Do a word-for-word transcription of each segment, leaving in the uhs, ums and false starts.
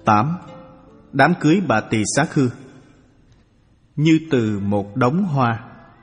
tám. Đám cưới bà tỳ Xá Khư. Như từ một đống hoa.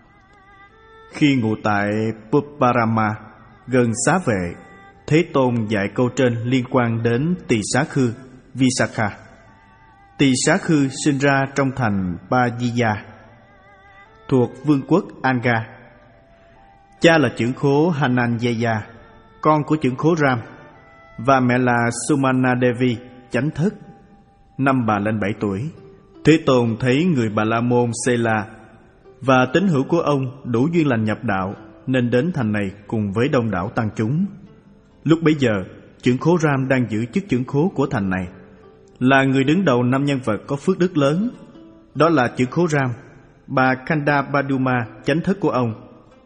Khi ngụ tại Puparama, gần Xá Vệ, Thế Tôn dạy câu trên liên quan đến Tỳ Xá Khư, Visakha. Tỳ Xá Khư sinh ra trong thành Pajiya, thuộc vương quốc Anga. Cha là trưởng khố Hananjaya, con của trưởng khố Ram, và mẹ là Sumana Devi, chánh thất. Năm bà lên bảy tuổi, Thế Tôn thấy người Bà La Môn Sela và tín hữu của ông đủ duyên lành nhập đạo, nên đến thành này cùng với đông đảo tăng chúng. Lúc bấy giờ, trưởng khố Ram đang giữ chức trưởng khố của thành này, là người đứng đầu năm nhân vật có phước đức lớn. Đó là trưởng khố Ram, bà Kanda Paduma, chánh thất của ông,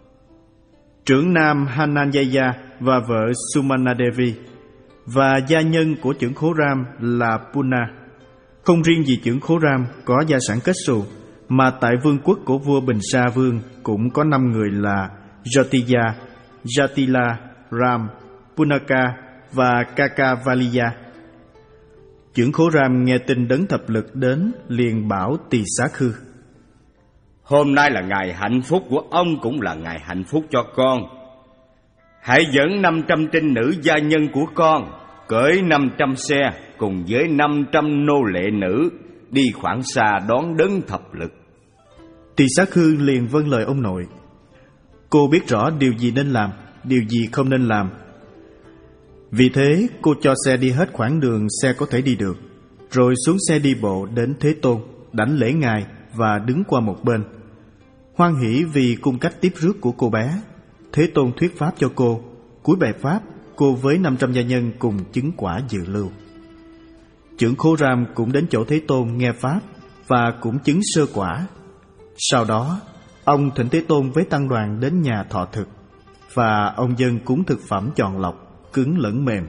trưởng nam Hananjaya và vợ Sumana Devi, và gia nhân của trưởng khố Ram là Puna. Không riêng gì trưởng khố Ram có gia sản kết xù, mà tại vương quốc của vua Bình Sa Vương cũng có năm người là Jyotiya, Jatila, Ram, Punaka và Kakavaliya. Trưởng khố Ram nghe tin đấng thập lực đến, liền bảo Tỳ Xá Khư: Hôm nay là ngày hạnh phúc của ông, cũng là ngày hạnh phúc cho con. Hãy dẫn năm trăm trinh nữ gia nhân của con, cưỡi năm trăm xe cùng với năm trăm nô lệ nữ, đi khoảng xa đón đấng thập lực. Tỳ Xá Khư liền vâng lời ông nội. Cô biết rõ điều gì nên làm, điều gì không nên làm. Vì thế cô cho xe đi hết quãng đường xe có thể đi được, rồi xuống xe đi bộ đến Thế Tôn, đảnh lễ ngài và đứng qua một bên. Hoan hỷ vì cung cách tiếp rước của cô bé, Thế Tôn thuyết pháp cho cô. Cuối bài pháp, cô với năm trăm gia nhân cùng chứng quả dự lưu. Trưởng khố Ram cũng đến chỗ Thế Tôn nghe pháp và cũng chứng sơ quả. Sau đó, ông thỉnh Thế Tôn với tăng đoàn đến nhà thọ thực, và ông dâng cúng thực phẩm chọn lọc, cứng lẫn mềm.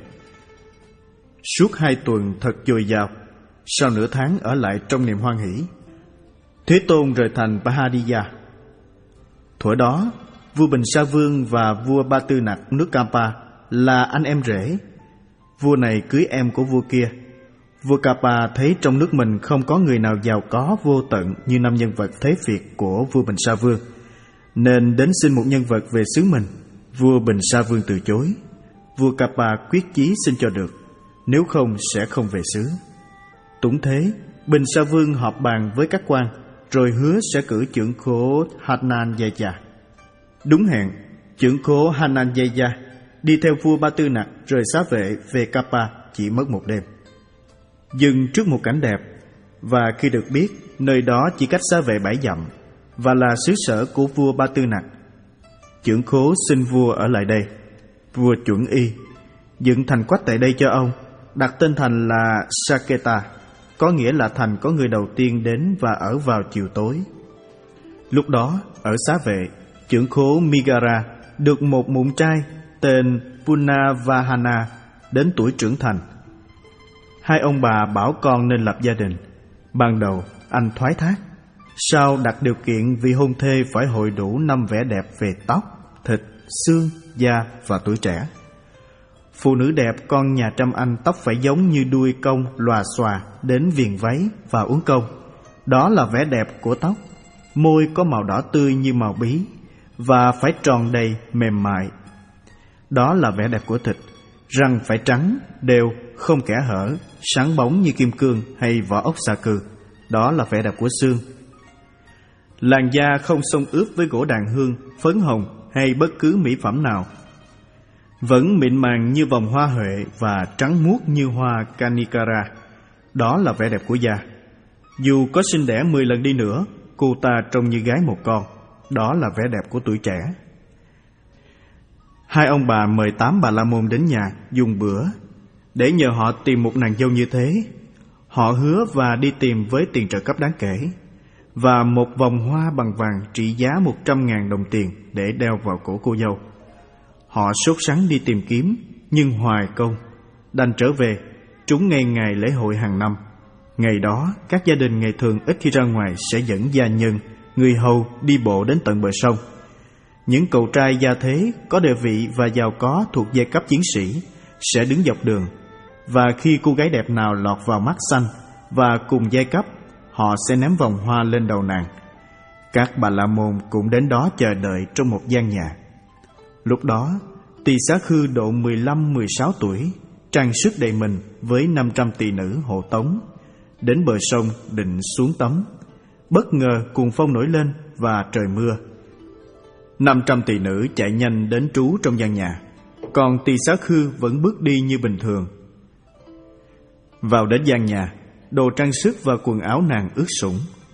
Suốt hai tuần thật dồi dào. Sau nửa tháng ở lại trong niềm hoan hỷ, Thế Tôn rời thành Pahadiya. Thuở đó, vua Bình Sa Vương và vua Ba Tư Nặc nước Kampa là anh em rể. Vua này cưới em của vua kia. Vua Kapa thấy trong nước mình không có người nào giàu có vô tận như năm nhân vật thế Việt của vua Bình Sa Vương, nên đến xin một nhân vật về xứ mình. Vua Bình Sa Vương từ chối. Vua Kapa quyết chí xin cho được, nếu không sẽ không về xứ. Tủng thế, Bình Sa Vương họp bàn với các quan, rồi hứa sẽ cử trưởng khố Hananjaya. Đúng hẹn, trưởng khố Hananjaya đi theo vua Ba Tư Nặc rời Xá Vệ về Kapa chỉ mất một đêm. Dừng trước một cảnh đẹp, và khi được biết nơi đó chỉ cách Xá Vệ bảy dặm và là xứ sở của vua Ba Tư Nặc, trưởng khố xin vua ở lại đây. Vua chuẩn y, dựng thành quách tại đây cho ông, đặt tên thành là Saketa, có nghĩa là thành có người đầu tiên đến và ở vào chiều tối. Lúc đó, ở Xá Vệ, trưởng khố Migara được một mụn trai tên Punavahana đến tuổi trưởng thành. Hai ông bà bảo con nên lập gia đình. Ban đầu, anh thoái thác. Sau đặt điều kiện vì hôn thê phải hội đủ năm vẻ đẹp về tóc, thịt, xương, da và tuổi trẻ. Phụ nữ đẹp con nhà trăm anh tóc phải giống như đuôi công lòa xòa đến viền váy và uốn cong. Đó là vẻ đẹp của tóc. Môi có màu đỏ tươi như màu bí và phải tròn đầy, mềm mại. Đó là vẻ đẹp của thịt. Răng phải trắng, đều, không kẽ hở, sáng bóng như kim cương hay vỏ ốc xà cừ. Đó là vẻ đẹp của xương. Làn da không xông ướp với gỗ đàn hương, phấn hồng hay bất cứ mỹ phẩm nào. Vẫn mịn màng như vòng hoa huệ và trắng muốt như hoa Kanikara. Đó là vẻ đẹp của da. Dù có sinh đẻ mười lần đi nữa, cô ta trông như gái một con. Đó là vẻ đẹp của tuổi trẻ. Hai ông bà mời tám bà la môn đến nhà dùng bữa để nhờ họ tìm một nàng dâu như thế. Họ hứa và đi tìm với tiền trợ cấp đáng kể và một vòng hoa bằng vàng trị giá một trăm ngàn đồng tiền để đeo vào cổ cô dâu. Họ sốt sắng đi tìm kiếm, nhưng hoài công, đành trở về, trúng ngay ngày lễ hội hàng năm. Ngày đó, các gia đình ngày thường ít khi ra ngoài sẽ dẫn gia nhân, người hầu đi bộ đến tận bờ sông. Những cậu trai gia thế, có địa vị và giàu có thuộc giai cấp chiến sĩ sẽ đứng dọc đường, và khi cô gái đẹp nào lọt vào mắt xanh và cùng giai cấp, họ sẽ ném vòng hoa lên đầu nàng. Các bà la môn cũng đến đó chờ đợi trong một gian nhà. Lúc đó, Tỳ Xá Khư độ mười lăm mười sáu tuổi, trang sức đầy mình với năm trăm tỳ nữ hộ tống, đến bờ sông định xuống tắm. Bất ngờ cuồng phong nổi lên và trời mưa. Năm trăm tỳ nữ chạy nhanh đến trú trong gian nhà, còn Tỳ Xá Khư vẫn bước đi như bình thường. Vào đến gian nhà, đồ trang sức và quần áo nàng ướt sũng.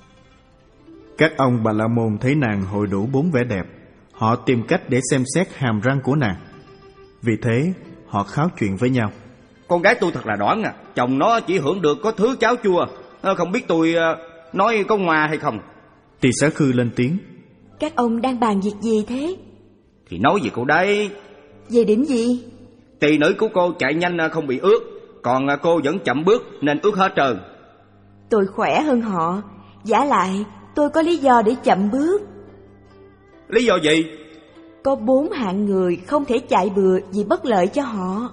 Các ông bà la môn thấy nàng hội đủ bốn vẻ đẹp, họ tìm cách để xem xét hàm răng của nàng. Vì thế họ kháo chuyện với nhau. Con gái tôi thật là đoản à, chồng nó chỉ hưởng được có thứ cháo chua, không biết tôi nói có ngoa hay không. Tỳ Xá Khư lên tiếng. Các ông đang bàn việc gì thế? Thì nói về cô đấy. Về điểm gì? Tỳ nữ của cô chạy nhanh không bị ướt, còn cô vẫn chậm bước nên ướt hết trơn. Tôi khỏe hơn họ, vả lại tôi có lý do để chậm bước. Lý do gì? Có bốn hạng người không thể chạy bừa vì bất lợi cho họ.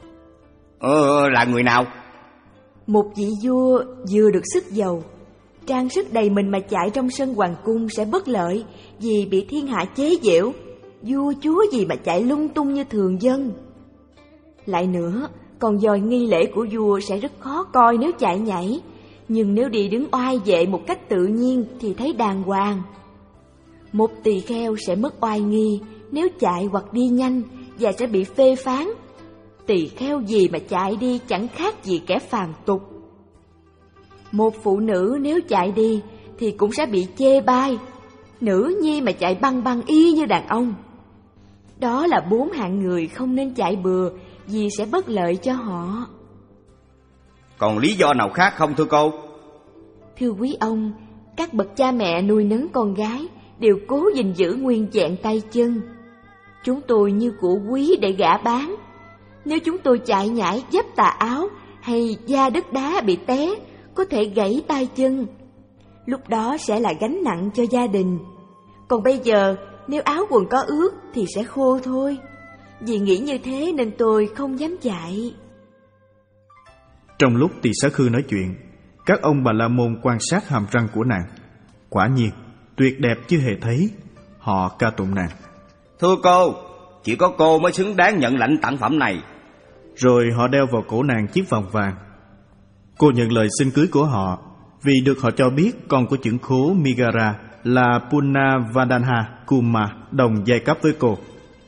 Ờ, là người nào? Một vị vua vừa được sức giàu, trang sức đầy mình mà chạy trong sân hoàng cung sẽ bất lợi vì bị thiên hạ chế giễu. Vua chúa gì mà chạy lung tung như thường dân. Lại nữa, còn dòi nghi lễ của vua sẽ rất khó coi nếu chạy nhảy, nhưng nếu đi đứng oai vệ một cách tự nhiên thì thấy đàng hoàng. Một tỳ kheo sẽ mất oai nghi nếu chạy hoặc đi nhanh và sẽ bị phê phán. Tỳ kheo gì mà chạy đi chẳng khác gì kẻ phàm tục. Một phụ nữ nếu chạy đi thì cũng sẽ bị chê bai. Nữ nhi mà chạy băng băng y như đàn ông. Đó là bốn hạng người không nên chạy bừa vì sẽ bất lợi cho họ. Còn lý do nào khác không thưa cô? Thưa quý ông, các bậc cha mẹ nuôi nấng con gái đều cố gìn giữ nguyên vẹn tay chân. Chúng tôi như của quý để gả bán. Nếu chúng tôi chạy nhảy dấp tà áo hay da đất đá bị té, có thể gãy tay chân. Lúc đó sẽ là gánh nặng cho gia đình. Còn bây giờ, nếu áo quần có ướt thì sẽ khô thôi. Vì nghĩ như thế nên tôi không dám chạy. Trong lúc Tỳ Xá Khư nói chuyện, các ông bà la môn quan sát hàm răng của nàng. Quả nhiên, tuyệt đẹp chưa hề thấy. Họ ca tụng nàng. Thưa cô, chỉ có cô mới xứng đáng nhận lãnh tặng phẩm này. Rồi họ đeo vào cổ nàng chiếc vòng vàng. Cô nhận lời xin cưới của họ vì được họ cho biết con của chưởng khố Migara là Punnavadana Kuma đồng giai cấp với cô.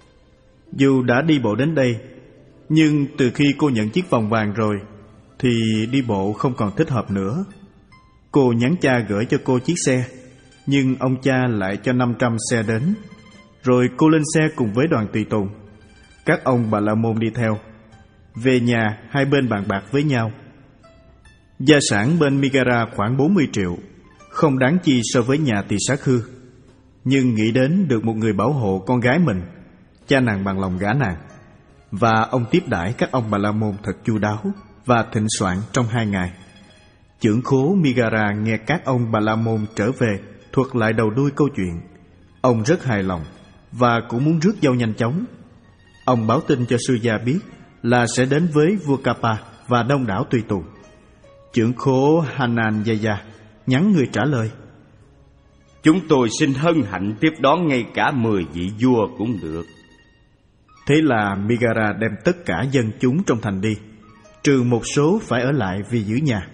Dù đã đi bộ đến đây, nhưng từ khi cô nhận chiếc vòng vàng rồi thì đi bộ không còn thích hợp nữa. Cô nhắn cha gửi cho cô chiếc xe, nhưng ông cha lại cho năm trăm xe đến. Rồi cô lên xe cùng với đoàn tùy tùng. Các ông bà la môn đi theo. Về nhà, hai bên bàn bạc với nhau. Gia sản bên Migara khoảng bốn mươi triệu, không đáng chi so với nhà Tỳ Xá Khư. Nhưng nghĩ đến được một người bảo hộ con gái mình, cha nàng bằng lòng gả nàng. Và ông tiếp đãi các ông bà la môn thật chu đáo và thịnh soạn trong hai ngày. Chưởng khố Migara nghe các ông bà la môn trở về thuật lại đầu đuôi câu chuyện. Ông rất hài lòng và cũng muốn rước dâu nhanh chóng. Ông báo tin cho sư gia biết là sẽ đến với vua Kapa và đông đảo tùy tùng. Chưởng khố Hananyaya nhắn người trả lời: Chúng tôi xin hân hạnh tiếp đón ngay cả mười vị vua cũng được. Thế là Migara đem tất cả dân chúng trong thành đi, trừ một số phải ở lại vì giữ nhà.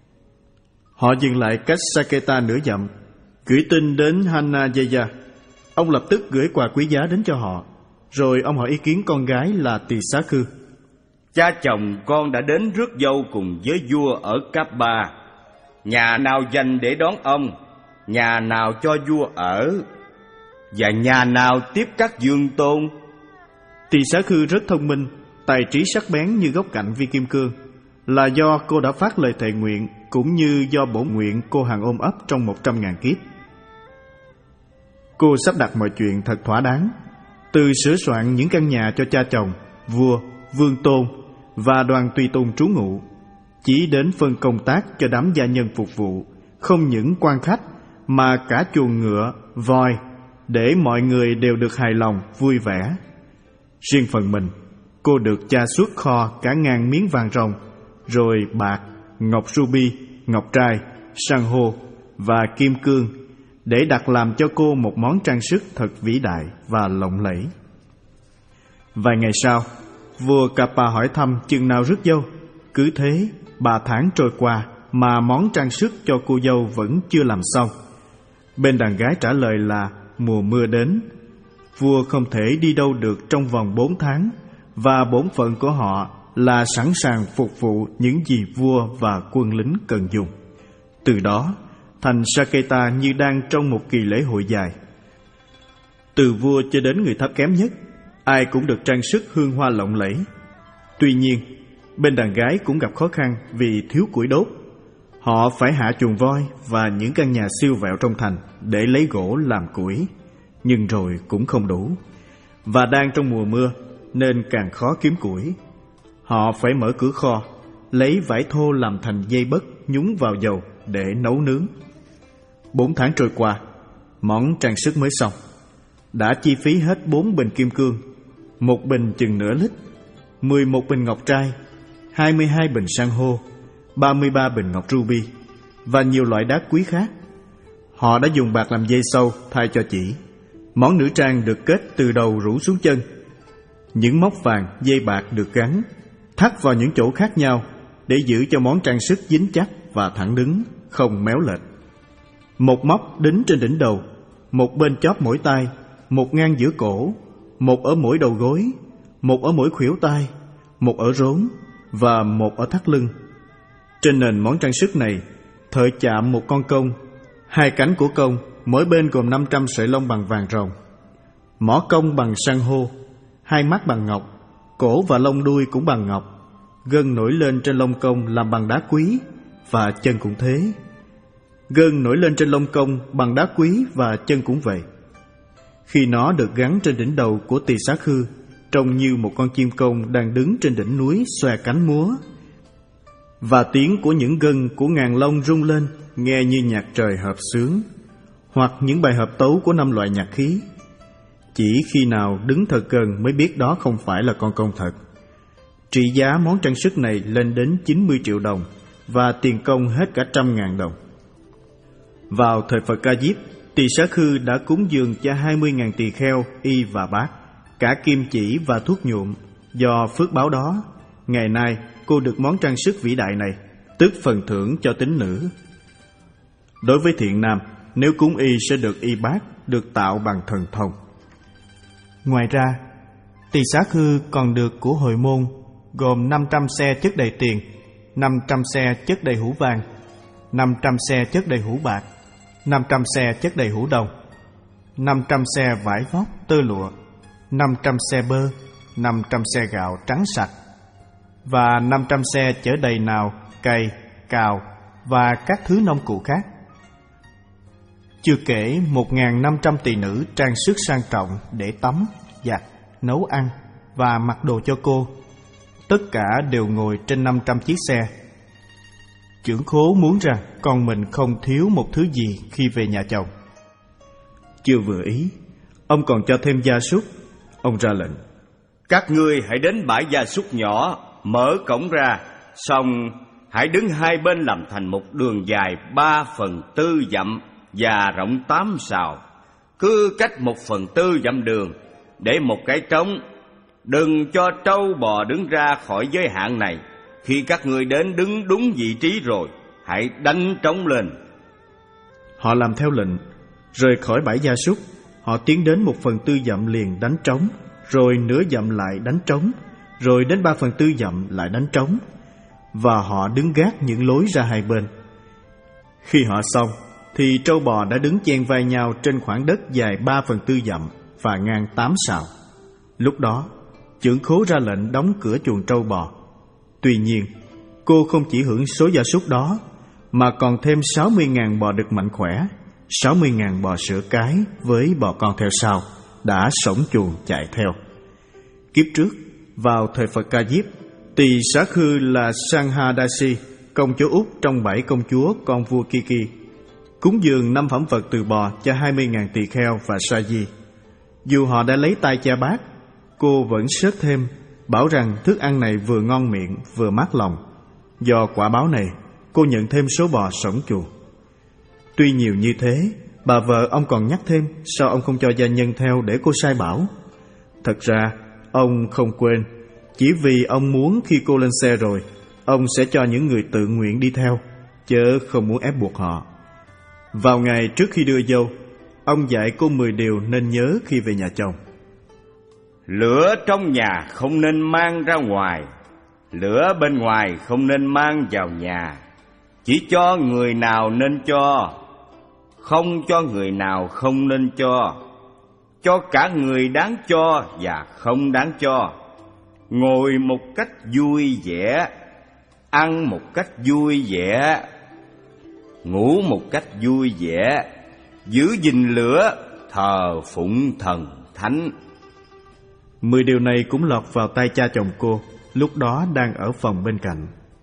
Họ dừng lại cách Saketa nửa dặm, gửi tin đến Hananyaya. Ông lập tức gửi quà quý giá đến cho họ. Rồi ông hỏi ý kiến con gái là Tỳ Xá Khư. Cha chồng con đã đến rước dâu cùng với vua ở Kappa. Nhà nào dành để đón ông, nhà nào cho vua ở, và nhà nào tiếp các dương tôn. Tỳ Xá Khư rất thông minh, tài trí sắc bén như góc cạnh viên kim cương. Là do cô đã phát lời thệ nguyện, cũng như do bổn nguyện cô hàng ôm ấp trong một trăm ngàn kiếp. Cô sắp đặt mọi chuyện thật thỏa đáng, từ sửa soạn những căn nhà cho cha chồng, vua, vương tôn và đoàn tùy tùng trú ngụ, chỉ đến phân công tác cho đám gia nhân phục vụ, không những quan khách mà cả chuồng ngựa, voi, để mọi người đều được hài lòng, vui vẻ. Riêng phần mình, cô được cha xuất kho cả ngàn miếng vàng ròng rồi bạc, ngọc ruby, ngọc trai, san hô và kim cương, để đặt làm cho cô một món trang sức thật vĩ đại và lộng lẫy. Vài ngày sau, vua Capa hỏi thăm chừng nào rước dâu. Cứ thế, ba tháng trôi qua mà món trang sức cho cô dâu vẫn chưa làm xong. Bên đàn gái trả lời là mùa mưa đến. Vua không thể đi đâu được trong vòng bốn tháng, và bổn phận của họ là sẵn sàng phục vụ những gì vua và quân lính cần dùng. Từ đó, thành Saketa như đang trong một kỳ lễ hội dài. Từ vua cho đến người thấp kém nhất, ai cũng được trang sức hương hoa lộng lẫy. Tuy nhiên, bên đàn gái cũng gặp khó khăn vì thiếu củi đốt. Họ phải hạ chuồng voi và những căn nhà siêu vẹo trong thành để lấy gỗ làm củi, nhưng rồi cũng không đủ. Và đang trong mùa mưa nên càng khó kiếm củi. Họ phải mở cửa kho, lấy vải thô làm thành dây bất nhúng vào dầu để nấu nướng. Bốn tháng trôi qua, món trang sức mới xong. Đã chi phí hết bốn bình kim cương, một bình chừng nửa lít, mười một bình ngọc trai, hai mươi hai bình san hô, ba mươi ba bình ngọc ruby và nhiều loại đá quý khác. Họ đã dùng bạc làm dây sâu thay cho chỉ. Món nữ trang được kết từ đầu rủ xuống chân. Những móc vàng, dây bạc được gắn, thắt vào những chỗ khác nhau để giữ cho món trang sức dính chắc và thẳng đứng, không méo lệch. Một móc đính trên đỉnh đầu, một bên chóp mỗi tay, một ngang giữa cổ, một ở mỗi đầu gối, một ở mỗi khuỷu tay, một ở rốn và một ở thắt lưng. Trên nền món trang sức này, thợ chạm một con công, hai cánh của công, mỗi bên gồm năm trăm sợi lông bằng vàng ròng, mỏ công bằng san hô, hai mắt bằng ngọc, cổ và lông đuôi cũng bằng ngọc, gân nổi lên trên lông công làm bằng đá quý, và chân cũng thế. Gân nổi lên trên lông công bằng đá quý và chân cũng vậy. Khi nó được gắn trên đỉnh đầu của Tỳ Xá Khư, trông như một con chim công đang đứng trên đỉnh núi xòe cánh múa, và tiếng của những gân của ngàn lông rung lên nghe như nhạc trời hợp xướng, hoặc những bài hợp tấu của năm loại nhạc khí. Chỉ khi nào đứng thật gần mới biết đó không phải là con công thật. Trị giá món trang sức này lên đến chín mươi triệu đồng, và tiền công hết cả trăm ngàn đồng. Vào thời Phật Ca Diếp, Tỳ Xá Khư đã cúng dường cho hai mươi ngàn tỳ kheo, y và bát, cả kim chỉ và thuốc nhuộm. Do phước báo đó, ngày nay cô được món trang sức vĩ đại này, tức phần thưởng cho tín nữ. Đối với thiện nam, nếu cúng y sẽ được y bát, được tạo bằng thần thông. Ngoài ra, Tỳ Xá Khư còn được của hội môn gồm năm trăm xe chất đầy tiền, năm trăm xe chất đầy hũ vàng, năm trăm xe chất đầy hũ bạc, năm trăm xe chất đầy hũ đồng, năm trăm xe vải vóc tơ lụa, năm trăm xe bơ, năm trăm xe gạo trắng sạch, và năm trăm xe chở đầy nào, cày, cào và các thứ nông cụ khác. Chưa kể một nghìn năm trăm tỳ nữ trang sức sang trọng để tắm, giặt, nấu ăn và mặc đồ cho cô. Tất cả đều ngồi trên năm trăm chiếc xe. Chưởng khố muốn rằng con mình không thiếu một thứ gì khi về nhà chồng. Chưa vừa ý, ông còn cho thêm gia súc. Ông ra lệnh: các ngươi hãy đến bãi gia súc nhỏ, mở cổng ra, xong hãy đứng hai bên làm thành một đường dài ba phần tư dặm và rộng tám sào, cứ cách một phần tư dặm đường để một cái trống. Đừng cho trâu bò đứng ra khỏi giới hạn này. Khi các ngươi đến đứng đúng vị trí rồi, hãy đánh trống lên. Họ làm theo lệnh. Rời khỏi bãi gia súc, họ tiến đến một phần tư dặm liền đánh trống, rồi nửa dặm lại đánh trống, rồi đến ba phần tư dặm lại đánh trống, và họ đứng gác những lối ra hai bên. Khi họ xong, thì trâu bò đã đứng chen vai nhau trên khoảng đất dài ba phần tư dặm và ngang tám sào. Lúc đó, chưởng khố ra lệnh đóng cửa chuồng trâu bò. Tuy nhiên, cô không chỉ hưởng số gia súc đó, mà còn thêm sáu mươi ngàn bò đực mạnh khỏe, sáu mươi ngàn bò sữa cái với bò con theo sau, đã sổng chuồng chạy theo. Kiếp trước, vào thời Phật Ca Diếp, Tỳ Xá Khư là Sanghadasi, công chúa Úc trong bảy công chúa con vua Kiki, cúng dường năm phẩm vật từ bò cho hai mươi ngàn tỳ kheo và sa di. Dù họ đã lấy tay cha bát, cô vẫn xớt thêm, bảo rằng thức ăn này vừa ngon miệng vừa mát lòng. Do quả báo này, cô nhận thêm số bò sổng chuồng. Tuy nhiều như thế, bà vợ ông còn nhắc thêm sao ông không cho gia nhân theo để cô sai bảo. Thật ra, ông không quên, chỉ vì ông muốn khi cô lên xe rồi, ông sẽ cho những người tự nguyện đi theo, chớ không muốn ép buộc họ. Vào ngày trước khi đưa dâu, ông dạy cô mười điều nên nhớ khi về nhà chồng. Lửa trong nhà không nên mang ra ngoài, lửa bên ngoài không nên mang vào nhà. Chỉ cho người nào nên cho, không cho người nào không nên cho. Cho cả người đáng cho và không đáng cho. Ngồi một cách vui vẻ, ăn một cách vui vẻ, ngủ một cách vui vẻ, giữ gìn lửa, thờ phụng thần thánh. Mười điều này cũng lọt vào tay cha chồng cô, lúc đó đang ở phòng bên cạnh.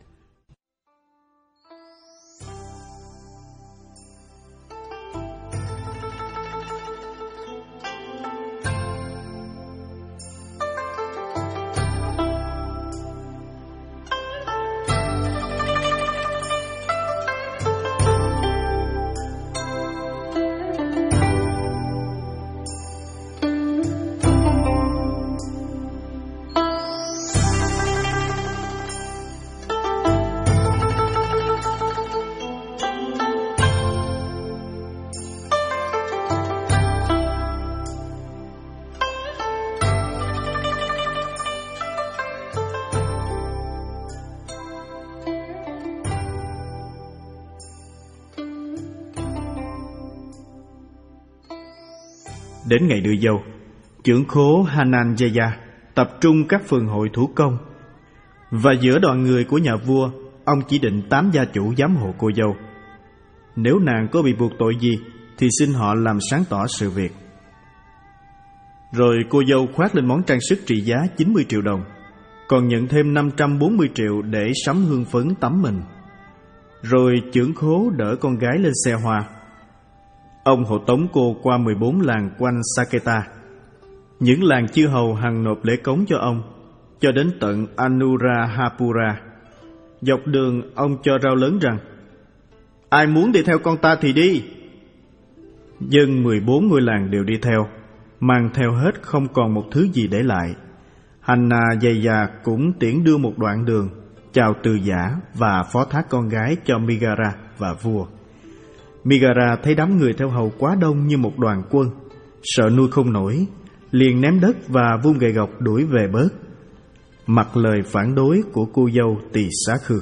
Đến ngày đưa dâu, trưởng khố Hananjaya tập trung các phường hội thủ công, và giữa đoàn người của nhà vua, ông chỉ định tám gia chủ giám hộ cô dâu. Nếu nàng có bị buộc tội gì thì xin họ làm sáng tỏ sự việc. Rồi cô dâu khoác lên món trang sức trị giá chín mươi triệu đồng, còn nhận thêm năm trăm bốn mươi triệu để sắm hương phấn tắm mình. Rồi trưởng khố đỡ con gái lên xe hoa. Ông hộ tống cô qua mười bốn làng quanh Saketa. Những làng chư hầu hằng nộp lễ cống cho ông, cho đến tận Anuradhapura. Dọc đường ông cho rao lớn rằng: ai muốn đi theo con ta thì đi. Dân mười bốn ngôi làng đều đi theo, mang theo hết không còn một thứ gì để lại. Hananjaya cũng tiễn đưa một đoạn đường, chào từ giả và phó thác con gái cho Migara và vua. Migara thấy đám người theo hầu quá đông như một đoàn quân, sợ nuôi không nổi, liền ném đất và vung gậy gộc đuổi về bớt, mặc lời phản đối của cô dâu Tỳ Xá Khư.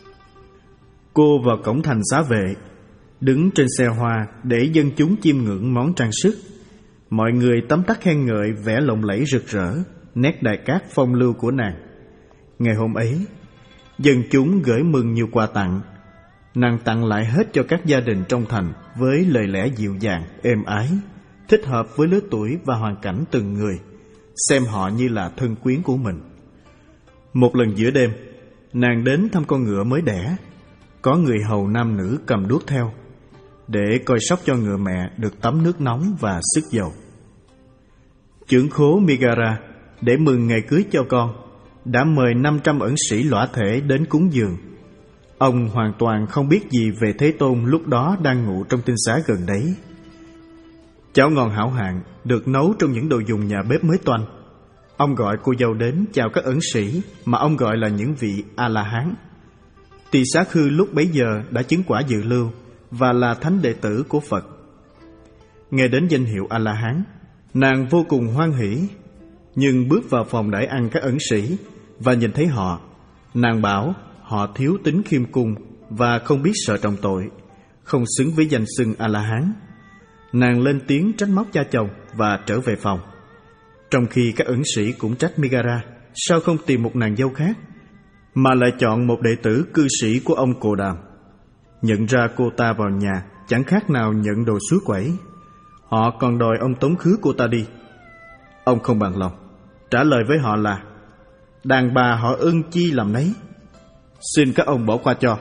Cô vào cổng thành xá vệ, đứng trên xe hoa để dân chúng chiêm ngưỡng món trang sức. Mọi người tấm tắc khen ngợi vẻ lộng lẫy rực rỡ, nét đại cát phong lưu của nàng. Ngày hôm ấy, dân chúng gửi mừng nhiều quà tặng. Nàng tặng lại hết cho các gia đình trong thành với lời lẽ dịu dàng, êm ái, thích hợp với lứa tuổi và hoàn cảnh từng người, xem họ như là thân quyến của mình. Một lần giữa đêm, nàng đến thăm con ngựa mới đẻ. Có người hầu nam nữ cầm đuốc theo, để coi sóc cho ngựa mẹ được tắm nước nóng và sức dầu. Trưởng khố Migara, để mừng ngày cưới cho con, đã mời năm trăm ẩn sĩ lõa thể đến cúng dường. Ông hoàn toàn không biết gì về Thế Tôn lúc đó đang ngủ trong tinh xá gần đấy. Cháo ngon hảo hạng được nấu trong những đồ dùng nhà bếp mới toanh. Ông gọi cô dâu đến chào các ẩn sĩ mà ông gọi là những vị A-la-hán. Tỳ Xá Khư lúc bấy giờ đã chứng quả dự lưu và là thánh đệ tử của Phật. Nghe đến danh hiệu A-la-hán, nàng vô cùng hoan hỷ. Nhưng bước vào phòng đãi ăn các ẩn sĩ và nhìn thấy họ, nàng bảo họ thiếu tính khiêm cung và không biết sợ trọng tội, không xứng với danh xưng A-la-hán. Nàng lên tiếng trách móc cha chồng và trở về phòng. Trong khi các ẩn sĩ cũng trách Migara sao không tìm một nàng dâu khác, mà lại chọn một đệ tử cư sĩ của ông Cồ Đàm. Nhận ra cô ta vào nhà chẳng khác nào nhận đồ suối quẩy. Họ còn đòi ông tống khứ cô ta đi. Ông không bằng lòng, trả lời với họ là: đàn bà họ ưng chi làm nấy, xin các ông bỏ qua cho.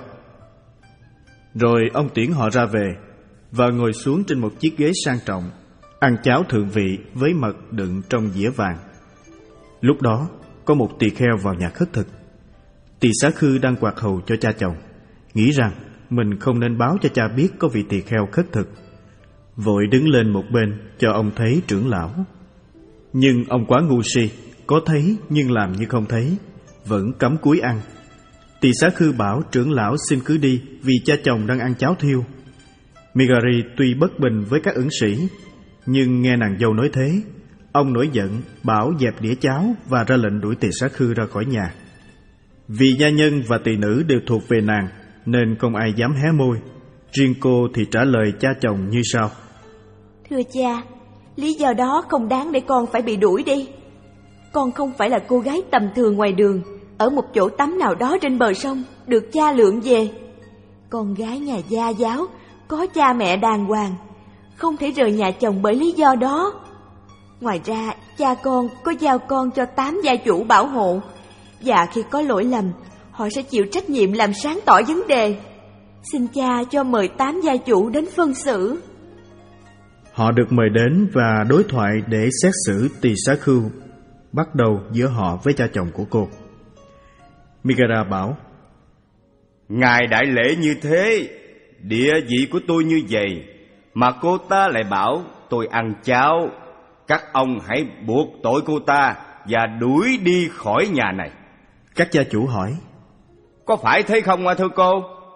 Rồi ông tiễn họ ra về và ngồi xuống trên một chiếc ghế sang trọng, ăn cháo thượng vị với mật đựng trong dĩa vàng. Lúc đó có một tỳ kheo vào nhà khất thực. Tỳ xá khư đang quạt hầu cho cha chồng, nghĩ rằng mình không nên báo cho cha biết có vị tỳ kheo khất thực, vội đứng lên một bên cho ông thấy trưởng lão. Nhưng ông quá ngu si, có thấy nhưng làm như không thấy, vẫn cắm cúi ăn. Tỳ xá khư bảo trưởng lão xin cứ đi vì cha chồng đang ăn cháo thiêu. Migari tuy bất bình với các ẩn sĩ, nhưng nghe nàng dâu nói thế, ông nổi giận bảo dẹp đĩa cháo và ra lệnh đuổi tỳ xá khư ra khỏi nhà. Vì gia nhân và tỳ nữ đều thuộc về nàng nên không ai dám hé môi. Riêng cô thì trả lời cha chồng như sau: Thưa cha, lý do đó không đáng để con phải bị đuổi đi. Con không phải là cô gái tầm thường ngoài đường, ở một chỗ tắm nào đó trên bờ sông được cha lượn về. Con gái nhà gia giáo, có cha mẹ đàng hoàng, không thể rời nhà chồng bởi lý do đó. Ngoài ra, cha con có giao con cho tám gia chủ bảo hộ, và khi có lỗi lầm, họ sẽ chịu trách nhiệm làm sáng tỏ vấn đề. Xin cha cho mời tám gia chủ đến phân xử. Họ được mời đến và đối thoại để xét xử tỳ xá khư bắt đầu giữa họ với cha chồng của cô. Migara bảo: Ngài đại lễ như thế, địa vị của tôi như vậy, mà cô ta lại bảo tôi ăn cháo. Các ông hãy buộc tội cô ta và đuổi đi khỏi nhà này. Các gia chủ hỏi: Có phải thế không thưa cô?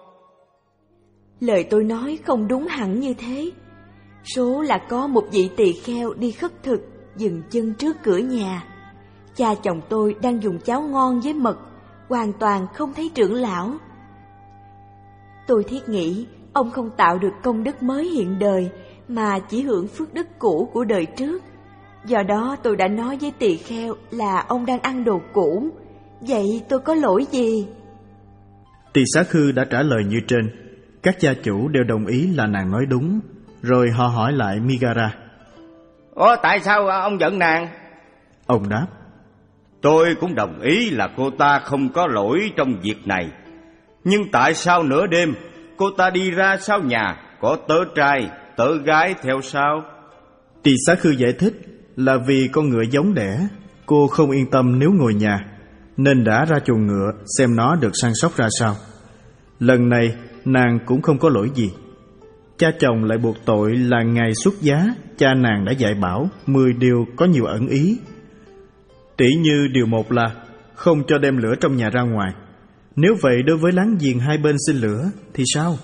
Lời tôi nói không đúng hẳn như thế. Số là có một vị tỳ kheo đi khất thực dừng chân trước cửa nhà. Cha chồng tôi đang dùng cháo ngon với mật, hoàn toàn không thấy trưởng lão. Tôi thiết nghĩ ông không tạo được công đức mới hiện đời, mà chỉ hưởng phước đức cũ của đời trước. Do đó tôi đã nói với tỳ kheo là ông đang ăn đồ cũ. Vậy tôi có lỗi gì? Tỳ xá khư đã trả lời như trên. Các gia chủ đều đồng ý là nàng nói đúng. Rồi họ hỏi lại Migara: Ủa tại sao ông giận nàng? Ông đáp: Tôi cũng đồng ý là cô ta không có lỗi trong việc này, nhưng tại sao nửa đêm cô ta đi ra sau nhà có tớ trai tớ gái theo sau? Tỳ xá khư giải thích là vì con ngựa giống đẻ, cô không yên tâm nếu ngồi nhà, nên đã ra chuồng ngựa xem nó được săn sóc ra sao. Lần này nàng cũng không có lỗi gì. Cha chồng lại buộc tội là ngày xuất giá cha nàng đã dạy bảo mười điều có nhiều ẩn ý. Tỉ như điều một là không cho đem lửa trong nhà ra ngoài. Nếu vậy đối với láng giềng hai bên xin lửa thì sao?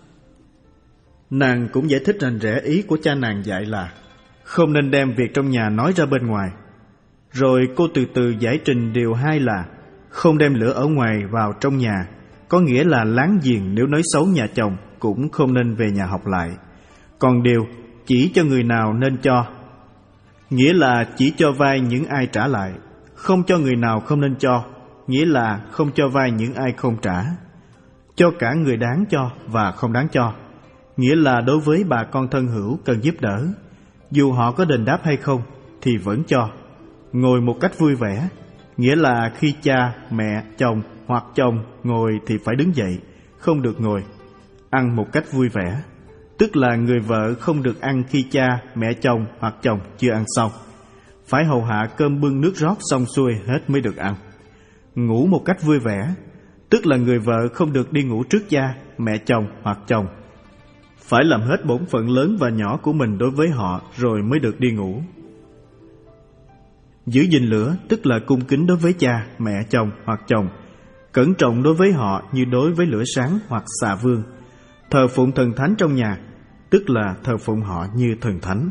Nàng cũng giải thích rành rẽ ý của cha nàng dạy là không nên đem việc trong nhà nói ra bên ngoài. Rồi cô từ từ giải trình điều hai là không đem lửa ở ngoài vào trong nhà, có nghĩa là láng giềng nếu nói xấu nhà chồng cũng không nên về nhà học lại. Còn điều chỉ cho người nào nên cho, nghĩa là chỉ cho vay những ai trả lại. Không cho người nào không nên cho, nghĩa là không cho vay những ai không trả. Cho cả người đáng cho và không đáng cho, nghĩa là đối với bà con thân hữu cần giúp đỡ, dù họ có đền đáp hay không thì vẫn cho. Ngồi một cách vui vẻ, nghĩa là khi cha, mẹ, chồng hoặc chồng ngồi thì phải đứng dậy, không được ngồi. Ăn một cách vui vẻ, tức là người vợ không được ăn khi cha, mẹ chồng hoặc chồng chưa ăn xong. Phải hầu hạ cơm bưng nước rót xong xuôi hết mới được ăn. Ngủ một cách vui vẻ, tức là người vợ không được đi ngủ trước cha, mẹ chồng hoặc chồng. Phải làm hết bổn phận lớn và nhỏ của mình đối với họ rồi mới được đi ngủ. Giữ gìn lửa tức là cung kính đối với cha, mẹ chồng hoặc chồng, cẩn trọng đối với họ như đối với lửa sáng hoặc xà vương. Thờ phụng thần thánh trong nhà, tức là thờ phụng họ như thần thánh.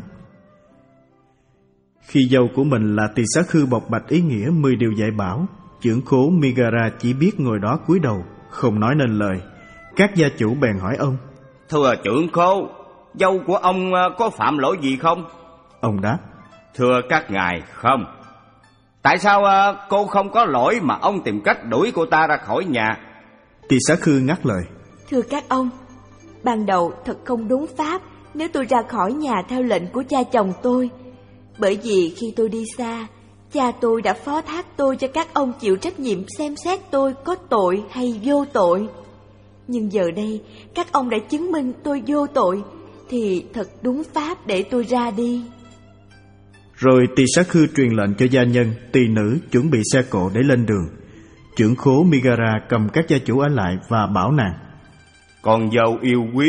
Khi dâu của mình là tỳ xá khư bộc bạch ý nghĩa mười điều dạy bảo, trưởng khố Migara chỉ biết ngồi đó cúi đầu, không nói nên lời. Các gia chủ bèn hỏi ông: Thưa trưởng khố, dâu của ông có phạm lỗi gì không? Ông đáp: Thưa các ngài, không. Tại sao cô không có lỗi mà ông tìm cách đuổi cô ta ra khỏi nhà? Tỳ xá khư ngắt lời: Thưa các ông, ban đầu thật không đúng pháp nếu tôi ra khỏi nhà theo lệnh của cha chồng tôi. Bởi vì khi tôi đi xa, cha tôi đã phó thác tôi cho các ông chịu trách nhiệm xem xét tôi có tội hay vô tội. Nhưng giờ đây, các ông đã chứng minh tôi vô tội, thì thật đúng pháp để tôi ra đi. Rồi tỳ xá khư truyền lệnh cho gia nhân, tỳ nữ chuẩn bị xe cộ để lên đường. Trưởng khố Megara cầm các gia chủ ở lại và bảo nàng: Con dâu yêu quý,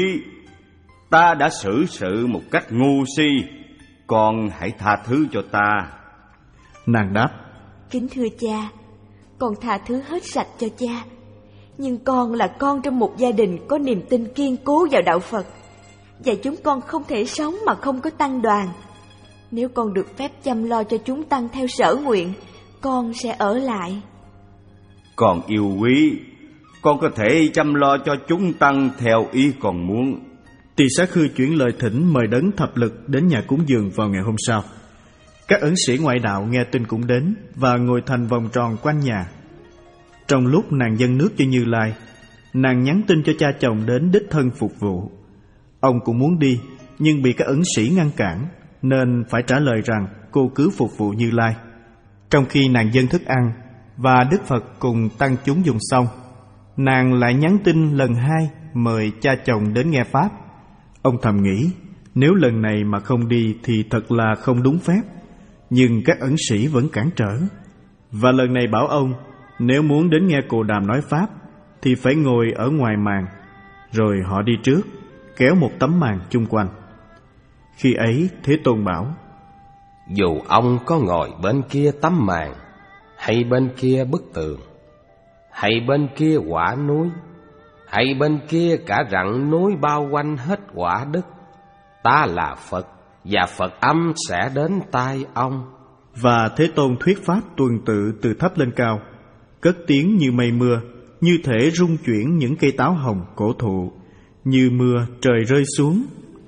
ta đã xử sự một cách ngu si, con hãy tha thứ cho ta. Nàng đáp: Kính thưa cha, con tha thứ hết sạch cho cha. Nhưng con là con trong một gia đình có niềm tin kiên cố vào đạo Phật, và chúng con không thể sống mà không có tăng đoàn. Nếu con được phép chăm lo cho chúng tăng theo sở nguyện, con sẽ ở lại. Con yêu quý, con có thể chăm lo cho chúng tăng theo ý con muốn. Tỳ Xá Khư chuyển lời thỉnh mời đấng thập lực đến nhà cúng dường vào ngày hôm sau. Các ẩn sĩ ngoại đạo nghe tin cũng đến và ngồi thành vòng tròn quanh nhà. Trong lúc nàng dâng nước cho Như Lai, nàng nhắn tin cho cha chồng đến đích thân phục vụ. Ông cũng muốn đi, nhưng bị các ẩn sĩ ngăn cản, nên phải trả lời rằng cô cứ phục vụ Như Lai. Trong khi nàng dâng thức ăn và Đức Phật cùng tăng chúng dùng xong, nàng lại nhắn tin lần hai mời cha chồng đến nghe Pháp. Ông thầm nghĩ, nếu lần này mà không đi thì thật là không đúng phép. Nhưng các ẩn sĩ vẫn cản trở, và lần này bảo ông nếu muốn đến nghe Cồ Đàm nói Pháp thì phải ngồi ở ngoài màn. Rồi họ đi trước, kéo một tấm màn chung quanh. Khi ấy Thế Tôn bảo: Dù ông có ngồi bên kia tấm màn, hay bên kia bức tường, hay bên kia quả núi, hay bên kia cả rặng núi bao quanh hết quả đất, ta là Phật, và Phật âm sẽ đến tai ông. Và Thế Tôn thuyết pháp tuần tự từ thấp lên cao, cất tiếng như mây mưa, như thể rung chuyển những cây táo hồng cổ thụ, như mưa trời rơi xuống.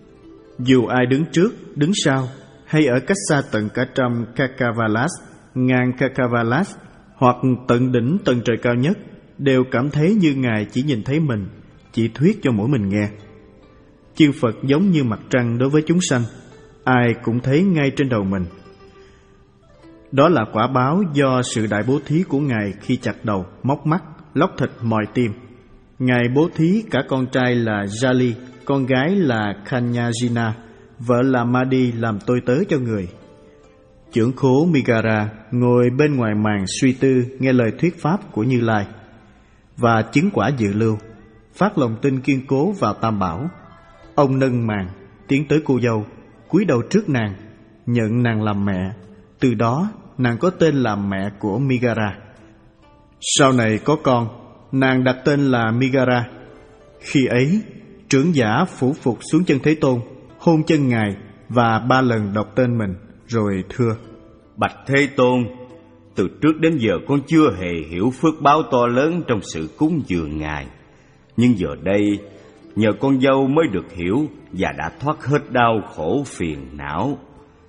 Dù ai đứng trước, đứng sau, hay ở cách xa tận cả trăm Kakavalas, ngàn Kakavalas, hoặc tận đỉnh tầng trời cao nhất, đều cảm thấy như Ngài chỉ nhìn thấy mình, chỉ thuyết cho mỗi mình nghe. Chư Phật giống như mặt trăng đối với chúng sanh, ai cũng thấy ngay trên đầu mình. Đó là quả báo do sự đại bố thí của Ngài khi chặt đầu, móc mắt, lóc thịt mòi tim. Ngài bố thí cả con trai là Jali, con gái là Kanyajina, vợ là Madi làm tôi tớ cho người. Trưởng khố Megara ngồi bên ngoài màn suy tư nghe lời thuyết pháp của Như Lai và chứng quả dự lưu, phát lòng tin kiên cố vào Tam Bảo. Ông nâng màn tiến tới cô dâu, cúi đầu trước nàng, nhận nàng làm mẹ. Từ đó nàng có tên là mẹ của Megara. Sau này có con, nàng đặt tên là Megara. Khi ấy, trưởng giả phủ phục xuống chân Thế Tôn, hôn chân Ngài và ba lần đọc tên mình, rồi thưa: Bạch Thế Tôn, từ trước đến giờ con chưa hề hiểu phước báo to lớn trong sự cúng dường Ngài. Nhưng giờ đây, nhờ con dâu mới được hiểu và đã thoát hết đau khổ phiền não.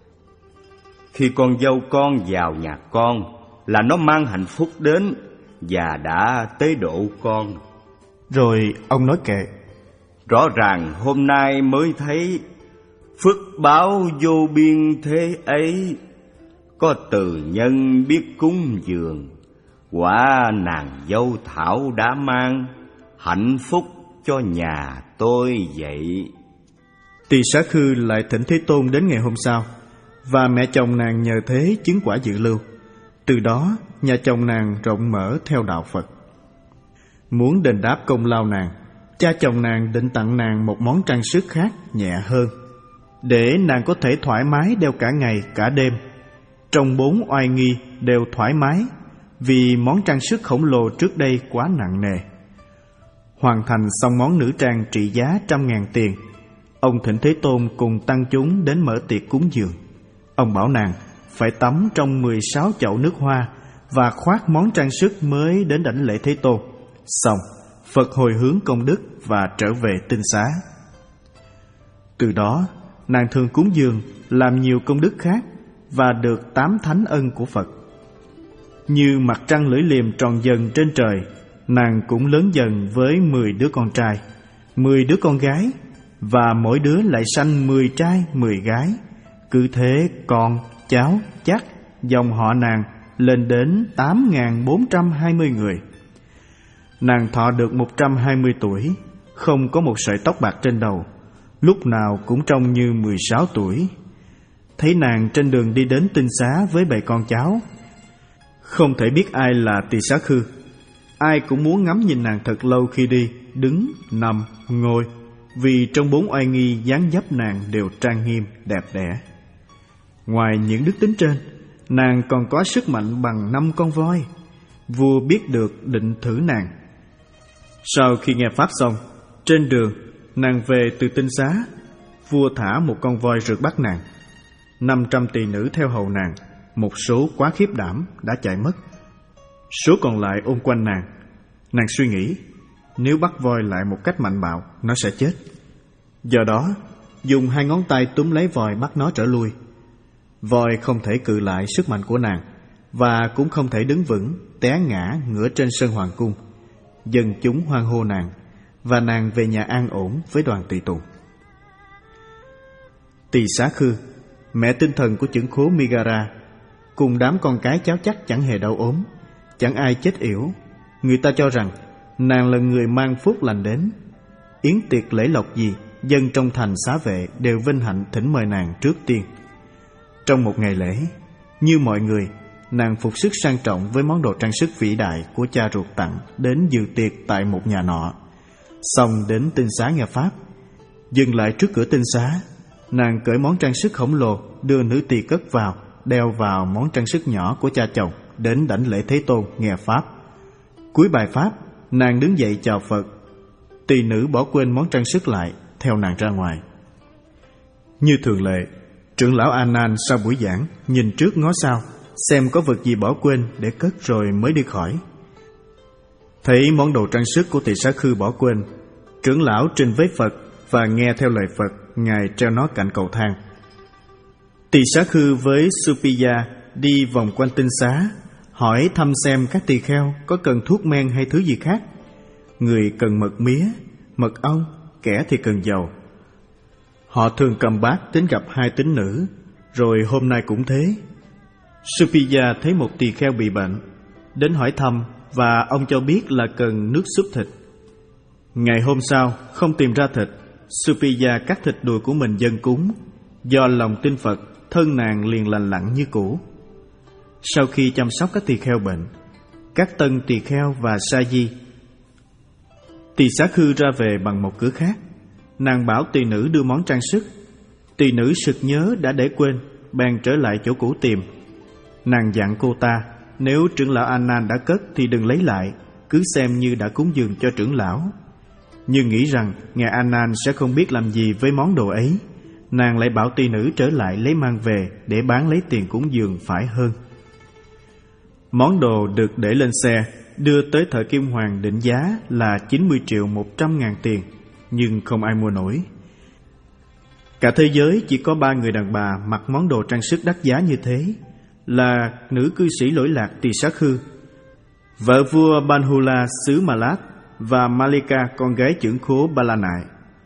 Khi con dâu con vào nhà con là nó mang hạnh phúc đến và đã tế độ con. Rồi ông nói kệ: Rõ ràng hôm nay mới thấy phước báo vô biên thế ấy. Có từ nhân biết cúng dường, quả nàng dâu Thảo đã mang hạnh phúc cho nhà tôi vậy. Tỳ Xá Khư lại thỉnh Thế Tôn đến ngày hôm sau, và mẹ chồng nàng nhờ thế chứng quả dự lưu. Từ đó nhà chồng nàng rộng mở theo đạo Phật. Muốn đền đáp công lao nàng, cha chồng nàng định tặng nàng một món trang sức khác nhẹ hơn, để nàng có thể thoải mái đeo cả ngày cả đêm. Trong bốn oai nghi đều thoải mái, vì món trang sức khổng lồ trước đây quá nặng nề. Hoàn thành xong món nữ trang trị giá trăm ngàn tiền, ông thỉnh Thế Tôn cùng tăng chúng đến mở tiệc cúng dường. Ông bảo nàng phải tắm trong mười sáu chậu nước hoa và khoác món trang sức mới đến đảnh lễ Thế Tôn. Xong, Phật hồi hướng công đức và trở về tinh xá. Từ đó, nàng thường cúng dường, làm nhiều công đức khác và được tám thánh ân của Phật. Như mặt trăng lưỡi liềm tròn dần trên trời, nàng cũng lớn dần với mười đứa con trai, mười đứa con gái, và mỗi đứa lại sanh mười trai mười gái. Cứ thế con, cháu, chắc, dòng họ nàng lên đến tám nghìn bốn trăm hai mươi người. Nàng thọ được một trăm hai mươi tuổi, không có một sợi tóc bạc trên đầu, lúc nào cũng trông như mười sáu tuổi. Thấy nàng trên đường đi đến tinh xá với bầy con cháu, không thể biết ai là Tỳ Xá Khư, Ai cũng muốn ngắm nhìn nàng thật lâu khi đi, đứng, nằm, ngồi, vì trong bốn oai nghi dáng dấp nàng đều trang nghiêm, đẹp đẽ. Ngoài những đức tính trên, nàng còn có sức mạnh bằng năm con voi. Vua biết được định thử nàng. Sau khi nghe pháp xong, trên đường nàng về từ tinh xá, vua thả một con voi rượt bắt nàng. Năm trăm tỳ nữ theo hầu nàng, một số quá khiếp đảm đã chạy mất, số còn lại ôm quanh nàng. Nàng suy nghĩ, nếu bắt voi lại một cách mạnh bạo, nó sẽ chết. Do đó, dùng hai ngón tay túm lấy voi bắt nó trở lui. Voi không thể cự lại sức mạnh của nàng, và cũng không thể đứng vững, té ngã ngửa trên sân hoàng cung. Dân chúng hoan hô nàng, và nàng về nhà an ổn với đoàn tùy tùng. Tỳ Xá Khư, mẹ tinh thần của chưởng khố Megara, cùng đám con cái cháu chắc chẳng hề đau ốm, chẳng ai chết yểu. Người ta cho rằng nàng là người mang phúc lành đến. Yến tiệc lễ lộc gì, dân trong thành xá vệ đều vinh hạnh thỉnh mời nàng trước tiên. Trong một ngày lễ, như mọi người, nàng phục sức sang trọng với món đồ trang sức vĩ đại của cha ruột tặng đến dự tiệc tại một nhà nọ. Xong đến tinh xá nghe pháp. Dừng lại trước cửa tinh xá, nàng cởi món trang sức khổng lồ, đưa nữ tỳ cất vào, đeo vào món trang sức nhỏ của cha chồng, đến đảnh lễ Thế Tôn nghe pháp. Cuối bài pháp, nàng đứng dậy chào Phật. Tỳ nữ bỏ quên món trang sức lại, theo nàng ra ngoài. Như thường lệ, trưởng lão A Nan sau buổi giảng nhìn trước ngó sau, xem có vật gì bỏ quên để cất rồi mới đi khỏi. Thấy món đồ trang sức của Tỳ Xá Khư bỏ quên, trưởng lão trình với Phật và nghe theo lời Phật, ngài treo nó cạnh cầu thang. Tỳ Xá Khư với Supiya đi vòng quanh tinh xá, hỏi thăm xem các tỳ kheo có cần thuốc men hay thứ gì khác. Người cần mật mía, mật ong, kẻ thì cần dầu. Họ thường cầm bát đến gặp hai tín nữ, rồi hôm nay cũng thế. Supiya thấy một tỳ kheo bị bệnh, đến hỏi thăm, và ông cho biết là cần nước súp thịt. Ngày hôm sau không tìm ra thịt, Supiya cắt thịt đùi của mình dâng cúng. Do lòng tin Phật, thân nàng liền lành lặn như cũ. Sau khi chăm sóc các tỳ kheo bệnh, các tân tỳ kheo và sa di, Tỳ Xá Khư ra về bằng một cửa khác. Nàng bảo tỳ nữ đưa món trang sức. Tỳ nữ sực nhớ đã để quên, bèn trở lại chỗ cũ tìm. Nàng dặn cô ta, nếu trưởng lão A Nan đã cất thì đừng lấy lại, cứ xem như đã cúng dường cho trưởng lão. Nhưng nghĩ rằng ngài A Nan sẽ không biết làm gì với món đồ ấy, nàng lại bảo tỳ nữ trở lại lấy mang về để bán lấy tiền cúng dường phải hơn. Món đồ được để lên xe, đưa tới thợ kim hoàng định giá là chín mươi triệu một trăm ngàn tiền, nhưng không ai mua nổi. Cả thế giới chỉ có ba người đàn bà mặc món đồ trang sức đắt giá như thế, là nữ cư sĩ lỗi lạc Tỳ Xá Khư, vợ vua Banhula xứ Malat, và Malika con gái chưởng khố Ba La Nại.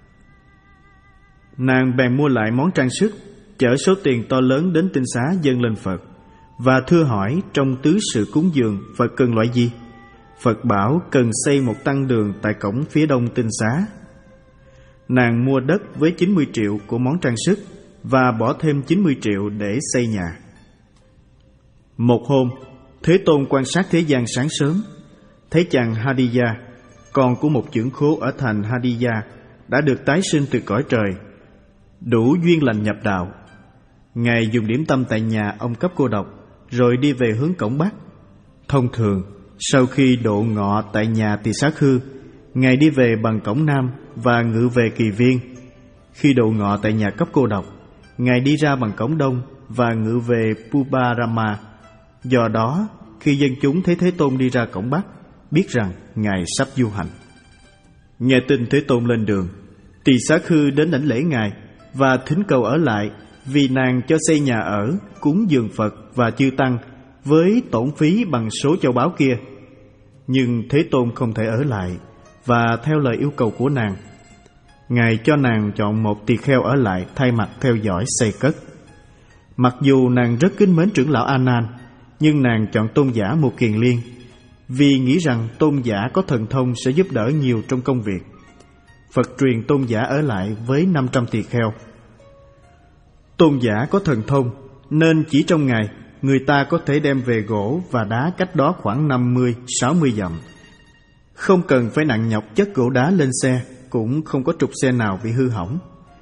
Nàng bèn mua lại món trang sức, chở số tiền to lớn đến tinh xá dâng lên Phật, và thưa hỏi trong tứ sự cúng dường Phật cần loại gì. Phật bảo cần xây một tăng đường tại cổng phía đông tinh xá. Nàng mua đất với chín mươi triệu của món trang sức và bỏ thêm chín mươi triệu để xây nhà. Một hôm, Thế Tôn quan sát thế gian sáng sớm, thấy chàng Hadiya, con của một chưởng khố ở thành Hadiya, đã được tái sinh từ cõi trời, đủ duyên lành nhập đạo. Ngài dùng điểm tâm tại nhà ông cấp cô độc, rồi đi về hướng cổng bắc. Thông thường, sau khi độ ngọ tại nhà Tỳ Xá Khư, Ngài đi về bằng cổng nam và ngự về Kỳ Viên. Khi độ ngọ tại nhà cấp cô độc, Ngài đi ra bằng cổng đông và ngự về Pubarama. Do đó, khi dân chúng thấy Thế Tôn đi ra cổng bắc, biết rằng Ngài sắp du hành. Nghe tin Thế Tôn lên đường, Tỳ Xá Khư đến đảnh lễ Ngài và thỉnh cầu ở lại, vì nàng cho xây nhà ở, cúng dường Phật và chư tăng với tổn phí bằng số châu báu kia. Nhưng Thế Tôn không thể ở lại, và theo lời yêu cầu của nàng, Ngài cho nàng chọn một tỳ kheo ở lại thay mặt theo dõi xây cất. Mặc dù nàng rất kính mến trưởng lão A Nan, nhưng nàng chọn tôn giả Một Kiền Liên, vì nghĩ rằng tôn giả có thần thông sẽ giúp đỡ nhiều trong công việc. Phật truyền tôn giả ở lại với năm trăm tỳ kheo. Tôn giả có thần thông nên chỉ trong ngày, người ta có thể đem về gỗ và đá cách đó khoảng năm mươi sáu mươi dặm, Không cần phải nặng nhọc chất gỗ đá lên xe, cũng không có trục xe nào bị hư hỏng.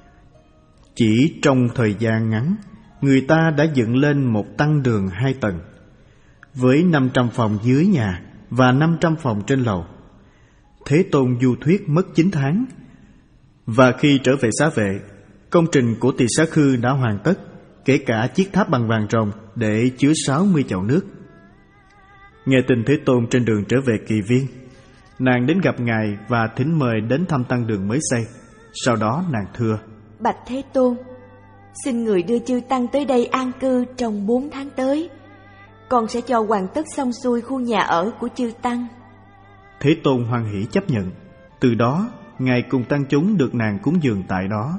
Chỉ trong thời gian ngắn, người ta đã dựng lên một tăng đường hai tầng, với năm trăm phòng dưới nhà và năm trăm phòng trên lầu. Thế Tôn du thuyết mất chín tháng, và khi trở về xá vệ, công trình của Tỳ Xá Khư đã hoàn tất, kể cả chiếc tháp bằng vàng rồng để chứa sáu mươi chậu nước. Nghe tin Thế Tôn trên đường trở về Kỳ Viên, nàng đến gặp Ngài và thỉnh mời đến thăm tăng đường mới xây. Sau đó nàng thưa: Bạch Thế Tôn, xin người đưa chư tăng tới đây an cư trong bốn tháng tới. Con sẽ cho hoàn tất xong xuôi khu nhà ở của chư tăng. Thế Tôn hoan hỷ chấp nhận. Từ đó Ngài cùng tăng chúng được nàng cúng dường tại đó.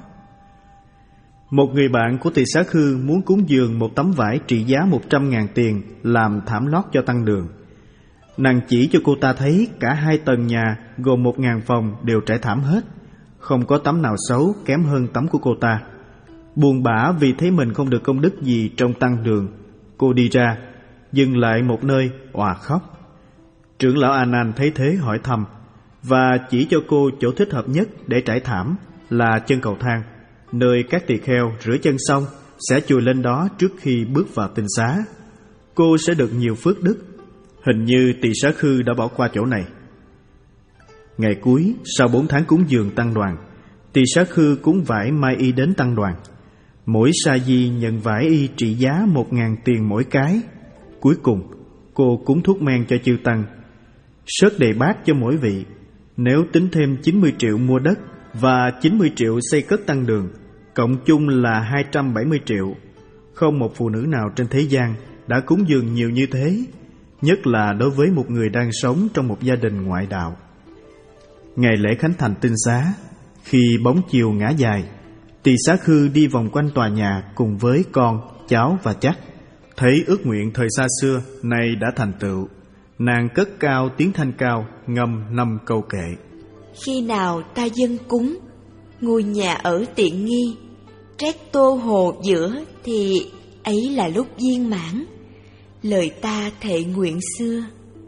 Một người bạn của Tỳ Xá Khư muốn cúng dường một tấm vải trị giá một trăm ngàn tiền làm thảm lót cho tăng đường. Nàng chỉ cho cô ta thấy cả hai tầng nhà gồm một ngàn phòng đều trải thảm hết, không có tấm nào xấu kém hơn tấm của cô ta. Buồn bã vì thấy mình không được công đức gì trong tăng đường, cô đi ra, dừng lại một nơi òa khóc. Trưởng lão A Nan thấy thế hỏi thăm và chỉ cho cô chỗ thích hợp nhất để trải thảm là chân cầu thang, nơi các tỳ kheo rửa chân xong sẽ chùi lên đó trước khi bước vào tinh xá. Cô sẽ được nhiều phước đức. Hình như Tỳ Xá Khư đã bỏ qua chỗ này. Ngày cuối, sau bốn tháng cúng dường tăng đoàn, Tỳ Xá Khư cúng vải mai y đến tăng đoàn. Mỗi sa di nhận vải y trị giá một ngàn tiền mỗi cái. Cuối cùng, cô cúng thuốc men cho chư tăng, sớt đầy bát cho mỗi vị. Nếu tính thêm chín mươi triệu mua đất và chín mươi triệu xây cất tăng đường, cộng chung là hai trăm bảy mươi triệu. Không một phụ nữ nào trên thế gian đã cúng dường nhiều như thế, nhất là đối với một người đang sống trong một gia đình ngoại đạo. Ngày lễ khánh thành tinh xá, khi bóng chiều ngã dài, Tỳ Xá Khư đi vòng quanh tòa nhà cùng với con, cháu và chắc. Thấy ước nguyện thời xa xưa nay đã thành tựu, nàng cất cao tiếng thanh cao, ngâm năm câu kệ. Khi nào ta dâng cúng, ngôi nhà ở tiện nghi, trét tô hồ giữa thì ấy là lúc viên mãn. Lời ta thệ nguyện xưa.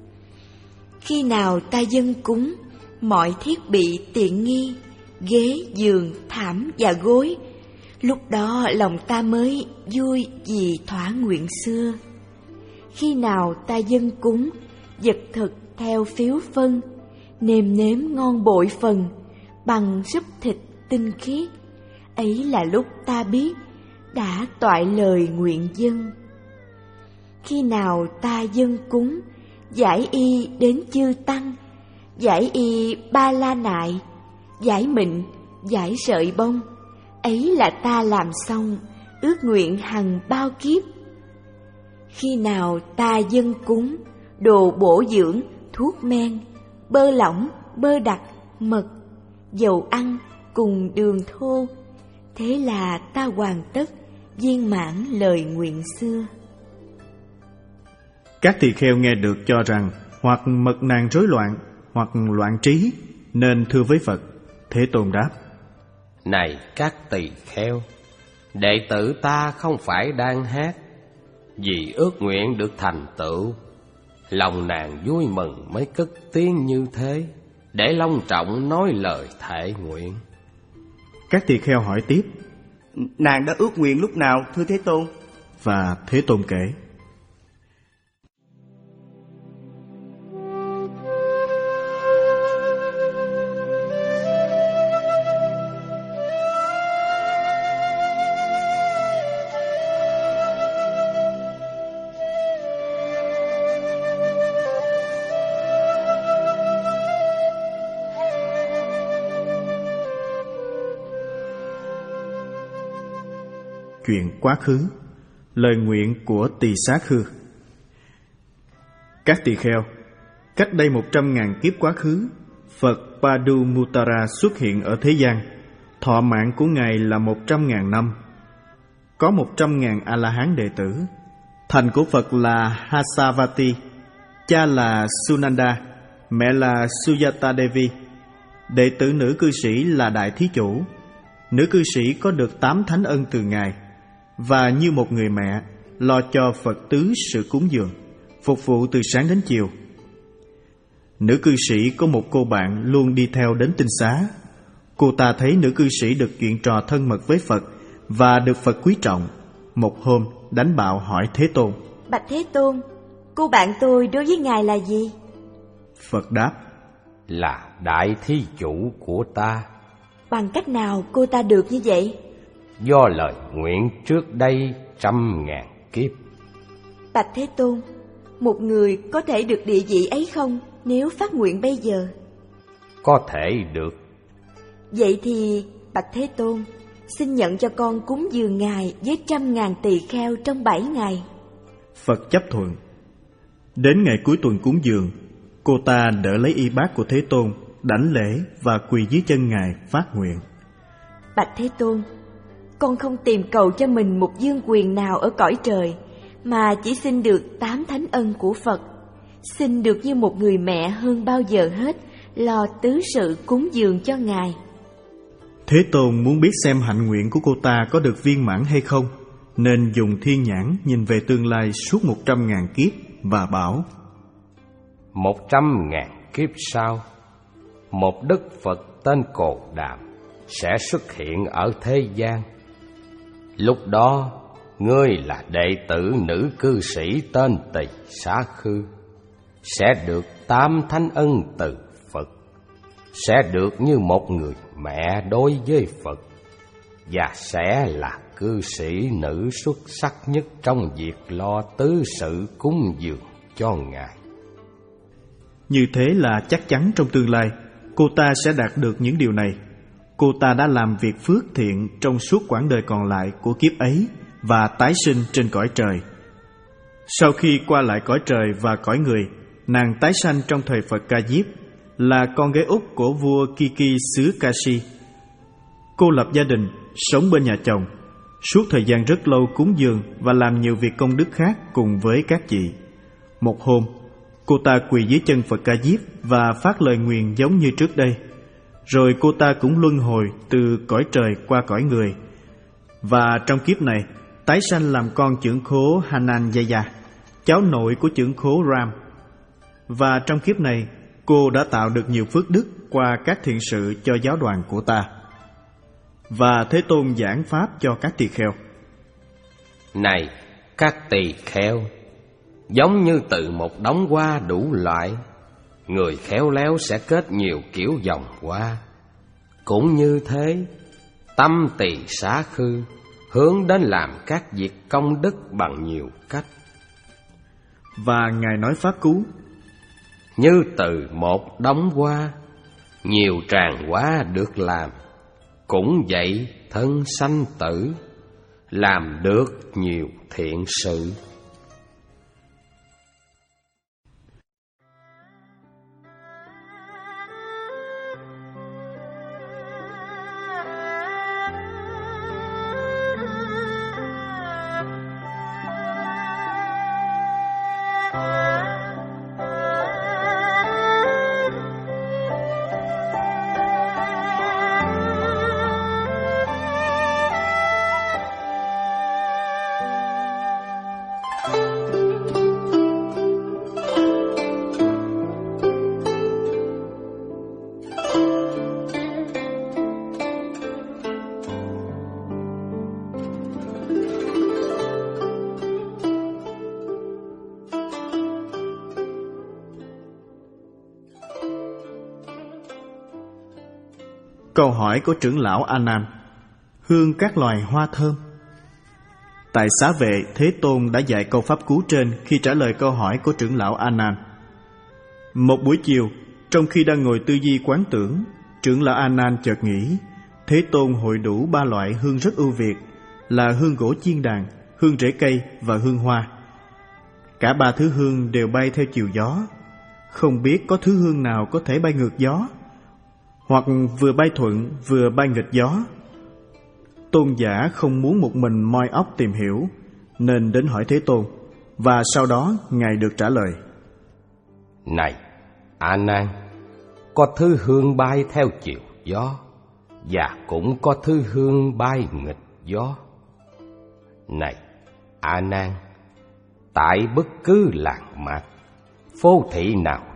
Khi nào ta dâng cúng, mọi thiết bị tiện nghi, ghế, giường, thảm và gối, lúc đó lòng ta mới vui vì thỏa nguyện xưa. Khi nào ta dâng cúng, vật thực theo phiếu phân, nêm nếm ngon bội phần, bằng súp thịt tinh khiết, ấy là lúc ta biết đã toại lời nguyện dâng. Khi nào ta dâng cúng, giải y đến chư tăng, giải y ba la nại, giải mịn, giải sợi bông, ấy là ta làm xong ước nguyện hằng bao kiếp. Khi nào ta dâng cúng, đồ bổ dưỡng, thuốc men, bơ lỏng, bơ đặc, mật, dầu ăn cùng đường thô, thế là ta hoàn tất viên mãn lời nguyện xưa. Các tỳ kheo nghe được cho rằng hoặc mật nàng rối loạn, hoặc loạn trí, nên thưa với Phật. Thế Tôn đáp: Này các tỳ kheo, đệ tử ta không phải đang hát, vì ước nguyện được thành tựu. Lòng nàng vui mừng mới cất tiếng như thế, để long trọng nói lời thệ nguyện. Các tỳ kheo hỏi tiếp: Nàng đã ước nguyện lúc nào thưa Thế Tôn? Và Thế Tôn kể: Chuyện quá khứ, lời nguyện của Tỳ Xá Khư. Các tỳ kheo, cách đây một trăm ngàn kiếp quá khứ, Phật Padumuttara xuất hiện ở thế gian. Thọ mạng của Ngài là một trăm ngàn năm. Có một trăm ngàn A-la-hán đệ tử. Thành của Phật là Hasavati, cha là Sunanda, mẹ là Sujata Devi. Đệ tử nữ cư sĩ là Đại Thí Chủ. Nữ cư sĩ có được tám thánh ân từ Ngài, và như một người mẹ lo cho Phật tứ sự cúng dường, phục vụ từ sáng đến chiều. Nữ cư sĩ có một cô bạn luôn đi theo đến tinh xá. Cô ta thấy nữ cư sĩ được chuyện trò thân mật với Phật và được Phật quý trọng. Một hôm đánh bạo hỏi Thế Tôn: Bạch Thế Tôn, cô bạn tôi đối với Ngài là gì? Phật đáp: Là đại thí chủ của ta. Bằng cách nào cô ta được như vậy? Do lời nguyện trước đây trăm ngàn kiếp. Bạch Thế Tôn, một người có thể được địa vị ấy không nếu phát nguyện bây giờ? Có thể được. Vậy thì Bạch Thế Tôn, xin nhận cho con cúng dường Ngài với trăm ngàn tỳ kheo trong bảy ngày. Phật chấp thuận. Đến ngày cuối tuần cúng dường, cô ta đỡ lấy y bát của Thế Tôn, đảnh lễ và quỳ dưới chân Ngài phát nguyện: Bạch Thế Tôn, con không tìm cầu cho mình một vương quyền nào ở cõi trời, mà chỉ xin được tám thánh ân của Phật. Xin được như một người mẹ hơn bao giờ hết, lo tứ sự cúng dường cho Ngài. Thế Tôn muốn biết xem hạnh nguyện của cô ta có được viên mãn hay không, nên dùng thiên nhãn nhìn về tương lai suốt một trăm ngàn kiếp và bảo: Một trăm ngàn kiếp sau, một đức Phật tên Cồ Đàm sẽ xuất hiện ở thế gian. Lúc đó, ngươi là đệ tử nữ cư sĩ tên Tỳ Xá Khư, sẽ được tám thánh ân từ Phật, sẽ được như một người mẹ đối với Phật, và sẽ là cư sĩ nữ xuất sắc nhất trong việc lo tứ sự cúng dường cho Ngài. Như thế là chắc chắn trong tương lai cô ta sẽ đạt được những điều này. Cô ta đã làm việc phước thiện trong suốt quãng đời còn lại của kiếp ấy và tái sinh trên cõi trời. Sau khi qua lại cõi trời và cõi người, nàng tái sanh trong thời Phật Ca Diếp, là con gái út của vua Kiki xứ Kashi. Cô lập gia đình, sống bên nhà chồng, suốt thời gian rất lâu cúng dường và làm nhiều việc công đức khác cùng với các chị. Một hôm, cô ta quỳ dưới chân Phật Ca Diếp và phát lời nguyền giống như trước đây. Rồi cô ta cũng luân hồi từ cõi trời qua cõi người, và trong kiếp này tái sanh làm con trưởng khố Hananyaya, cháu nội của trưởng khố Ram. Và trong kiếp này cô đã tạo được nhiều phước đức qua các thiện sự cho giáo đoàn của ta. Và Thế Tôn giảng pháp cho các tỳ kheo: Này các tỳ kheo, giống như từ một đống hoa đủ loại, người khéo léo sẽ kết nhiều kiểu dòng hoa. Cũng như thế, tâm Tỳ Xá Khư hướng đến làm các việc công đức bằng nhiều cách. Và Ngài nói pháp cú: Như từ một đống hoa, nhiều tràng hoa được làm. Cũng vậy thân sanh tử, làm được nhiều thiện sự. Câu hỏi của trưởng lão A Nan: hương các loài hoa thơm. Tại Xá Vệ, Thế Tôn đã dạy câu pháp cú trên khi trả lời câu hỏi của trưởng lão A Nan. Một buổi chiều, trong khi đang ngồi tư duy quán tưởng, trưởng lão A Nan chợt nghĩ Thế Tôn hội đủ ba loại hương rất ưu việt, là hương gỗ chiên đàn, hương rễ cây và hương hoa. Cả ba thứ hương đều bay theo chiều gió. Không biết có thứ hương nào có thể bay ngược gió, hoặc vừa bay thuận vừa bay nghịch gió. Tôn giả không muốn một mình moi óc tìm hiểu, nên đến hỏi Thế Tôn, và sau đó Ngài được trả lời: Này A Nan, có thứ hương bay theo chiều gió, và cũng có thứ hương bay nghịch gió. Này A Nan, tại bất cứ làng mạc, phố thị nào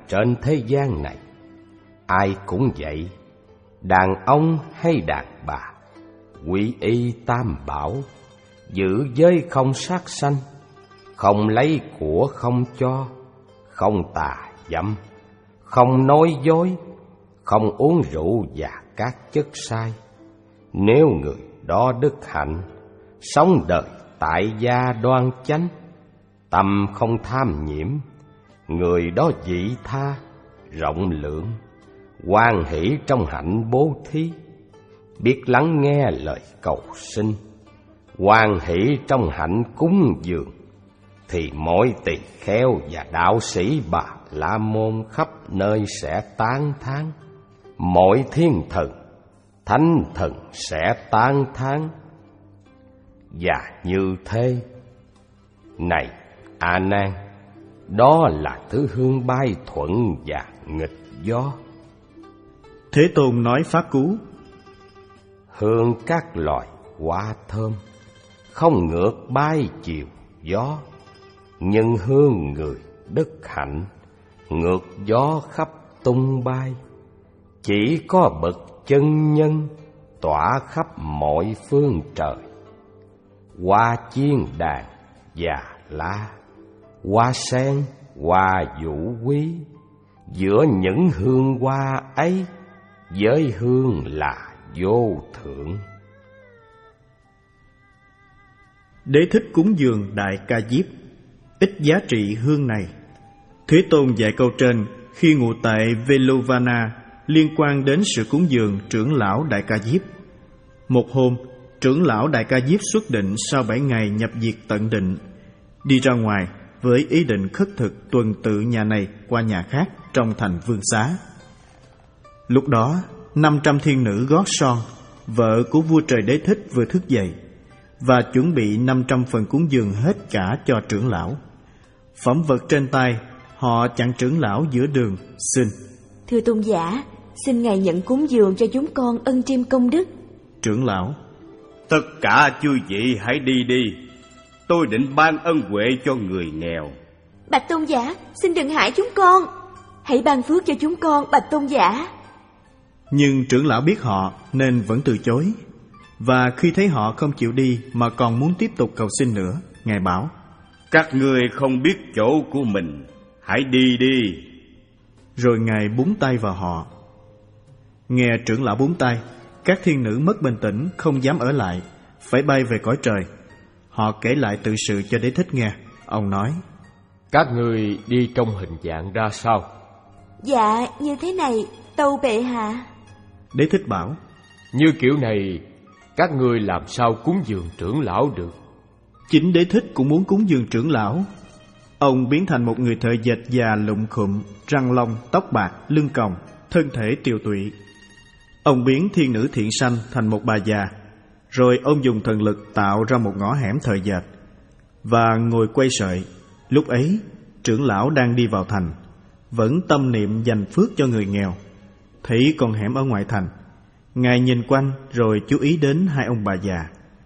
trên thế gian này, ai cũng vậy, đàn ông hay đàn bà, quy y tam bảo, giữ giới không sát sanh, không lấy của không cho, không tà dâm, không nói dối, không uống rượu và các chất sai. Nếu người đó đức hạnh, sống đời tại gia đoan chánh, tâm không tham nhiễm, người đó vị tha, rộng lượng, hoan hỷ trong hạnh bố thí, biết lắng nghe lời cầu xin, hoan hỷ trong hạnh cúng dường, thì mỗi tỳ kheo và đạo sĩ Bà La Môn khắp nơi sẽ tán thán, mỗi thiên thần, thánh thần sẽ tán thán. Và như thế, này A Nan, đó là thứ hương bay thuận và nghịch gió. Thế Tôn nói pháp cú: hương các loài hoa thơm, không ngược bay chiều gió, nhưng hương người đức hạnh, ngược gió khắp tung bay. Chỉ có bậc chân nhân, tỏa khắp mọi phương trời. Hoa chiên đàn và la, hoa sen, hoa vũ quý, giữa những hương hoa ấy, giới hương là vô thượng. Đế thích cúng dường Đại Ca Diếp, ít giá trị hương này. Thế Tôn dạy câu trên khi ngụ tại Velovana liên quan đến sự cúng dường trưởng lão Đại Ca Diếp. Một hôm, trưởng lão Đại Ca Diếp xuất định sau bảy ngày nhập diệt tận định, đi ra ngoài với ý định khất thực tuần tự nhà này qua nhà khác trong thành Vương Xá. Lúc đó, năm trăm thiên nữ gót son, vợ của vua trời Đế Thích vừa thức dậy và chuẩn bị năm trăm phần cúng dường hết cả cho trưởng lão. Phẩm vật trên tay, họ chặn trưởng lão giữa đường, xin: Thưa tôn giả, xin ngài nhận cúng dường cho chúng con ân chiêm công đức. Trưởng lão: Tất cả chư vị hãy đi đi, tôi định ban ân huệ cho người nghèo. Bạch tôn giả, xin đừng hại chúng con, hãy ban phước cho chúng con, bạch tôn giả. Nhưng trưởng lão biết họ nên vẫn từ chối. Và khi thấy họ không chịu đi mà còn muốn tiếp tục cầu xin nữa, ngài bảo: Các ngươi không biết chỗ của mình, hãy đi đi. Rồi ngài búng tay vào họ. Nghe trưởng lão búng tay, các thiên nữ mất bình tĩnh, không dám ở lại, phải bay về cõi trời. Họ kể lại tự sự cho Đế Thích nghe. Ông nói: Các ngươi đi trong hình dạng ra sao? Dạ, như thế này, tâu bệ hạ. Đế Thích bảo: Như kiểu này, các ngươi làm sao cúng dường trưởng lão được? Chính Đế Thích cũng muốn cúng dường trưởng lão. Ông biến thành một người thợ dệt già lụm khụm, răng long, tóc bạc, lưng còng, thân thể tiều tụy. Ông biến thiên nữ Thiện Sanh thành một bà già, rồi ông dùng thần lực tạo ra một ngõ hẻm thợ dệt và ngồi quay sợi. Lúc ấy, trưởng lão đang đi vào thành, vẫn tâm niệm dành phước cho người nghèo. Thấy con hẻm ở ngoại thành, ngài nhìn quanh rồi chú ý đến hai ông bà già.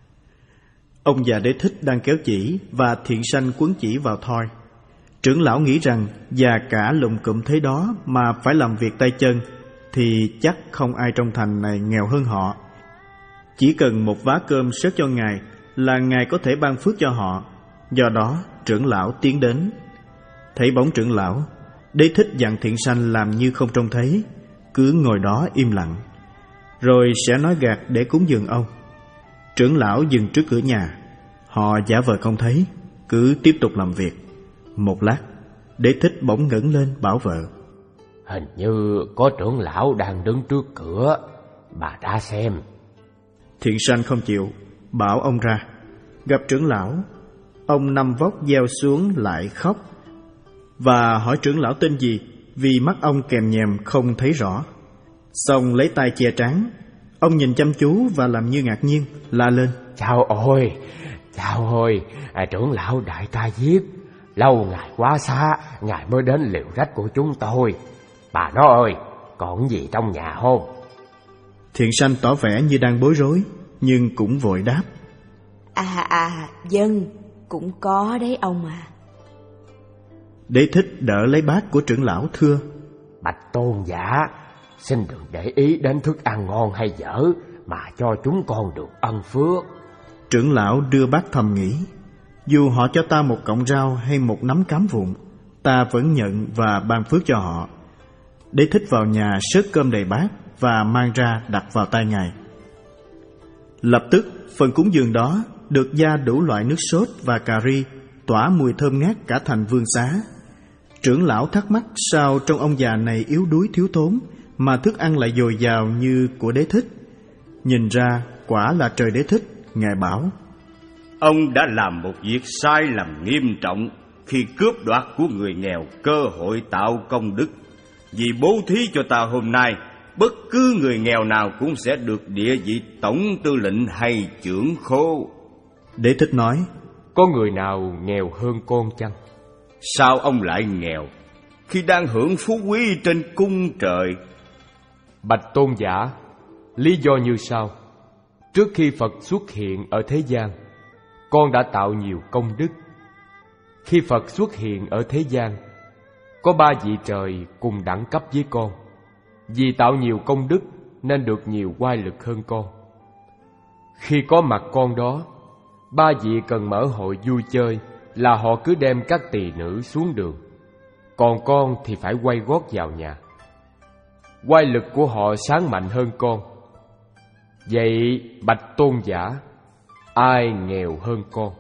Ông già Đế Thích đang kéo chỉ và Thiện Sanh quấn chỉ vào thoi. Trưởng lão nghĩ rằng già cả lụm cụm thế đó mà phải làm việc tay chân thì chắc không ai trong thành này nghèo hơn họ. Chỉ cần một vá cơm xớt cho ngài là ngài có thể ban phước cho họ. Do đó trưởng lão tiến đến. Thấy bóng trưởng lão, Đế Thích dặn Thiện Sanh làm như không trông thấy, cứ ngồi đó im lặng, rồi sẽ nói gạt để cúng dường ông. Trưởng lão dừng trước cửa nhà. Họ giả vờ không thấy, cứ tiếp tục làm việc. Một lát, Đế Thích bỗng ngẩng lên bảo vợ: Hình như có trưởng lão đang đứng trước cửa, bà đã xem. Thiện Sanh không chịu, bảo ông ra. Gặp trưởng lão, ông nằm vóc gieo xuống lại khóc, và hỏi trưởng lão tên gì, vì mắt ông kèm nhèm không thấy rõ. Xong lấy tay che trán. Ông nhìn chăm chú và làm như ngạc nhiên, la lên: Chào ôi, chào ôi, à, trưởng lão Đại Ca Diếp, lâu ngày quá xa, ngài mới đến liều rách của chúng tôi. Bà nó ơi, còn gì trong nhà không? Thiện Sanh tỏ vẻ như đang bối rối, nhưng cũng vội đáp: À à, dân, cũng có đấy ông à. Đế thích đỡ lấy bát của trưởng lão thưa: Bạch tôn giả, xin đừng để ý đến thức ăn ngon hay dở, mà cho chúng con được ân phước. Trưởng lão đưa bát thầm nghĩ: dù họ cho ta một cọng rau hay một nắm cám vụn, ta vẫn nhận và ban phước cho họ. Đế thích vào nhà xớt cơm đầy bát và mang ra đặt vào tay ngài. Lập tức phần cúng dường đó được gia đủ loại nước sốt và cà ri, tỏa mùi thơm ngát cả thành vương xá. Trưởng lão thắc mắc sao trong ông già này yếu đuối thiếu thốn mà thức ăn lại dồi dào như của Đế thích. Nhìn ra quả là trời Đế thích. Ngài bảo: ông đã làm một việc sai lầm nghiêm trọng khi cướp đoạt của người nghèo cơ hội tạo công đức. Vì bố thí cho ta hôm nay, bất cứ người nghèo nào cũng sẽ được địa vị tổng tư lệnh hay trưởng khố. Đế thích nói: có người nào nghèo hơn con chăng? Sao ông lại nghèo khi đang hưởng phú quý trên cung trời? Bạch tôn giả, lý do như sau. Trước khi Phật xuất hiện ở thế gian, con đã tạo nhiều công đức. Khi Phật xuất hiện ở thế gian, có ba vị trời cùng đẳng cấp với con. Vì tạo nhiều công đức nên được nhiều oai lực hơn con. Khi có mặt con đó, ba vị cần mở hội vui chơi là họ cứ đem các tỳ nữ xuống đường, còn con thì phải quay gót vào nhà. Oai lực của họ sáng mạnh hơn con. Vậy bạch tôn giả, ai nghèo hơn con?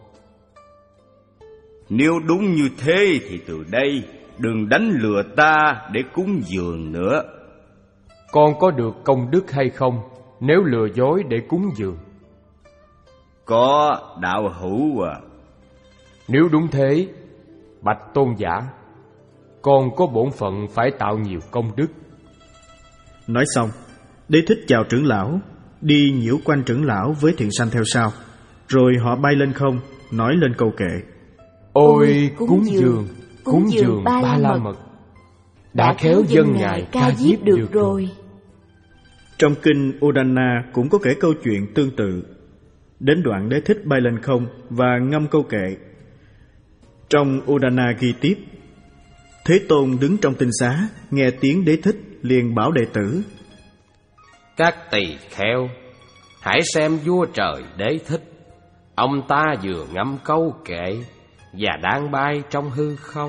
Nếu đúng như thế thì từ đây đừng đánh lừa ta để cúng dường nữa. Con có được công đức hay không nếu lừa dối để cúng dường? Có, đạo hữu à. Nếu đúng thế, bạch tôn giả, con có bổn phận phải tạo nhiều công đức. Nói xong, Đế thích chào trưởng lão, đi nhiễu quanh trưởng lão với thiện sanh theo sau. Rồi họ bay lên không, nói lên câu kệ: ôi cúng dường, cúng dường ba la mật, đã khéo dân ngài ca diếp được rồi. Trong kinh Udana cũng có kể câu chuyện tương tự. Đến đoạn Đế thích bay lên không và ngâm câu kệ. Trong Udana ghi tiếp: Thế Tôn đứng trong tinh xá, nghe tiếng Đế thích liền bảo đệ tử: các tỳ kheo, hãy xem vua trời Đế thích. Ông ta vừa ngâm câu kệ và đang bay trong hư không.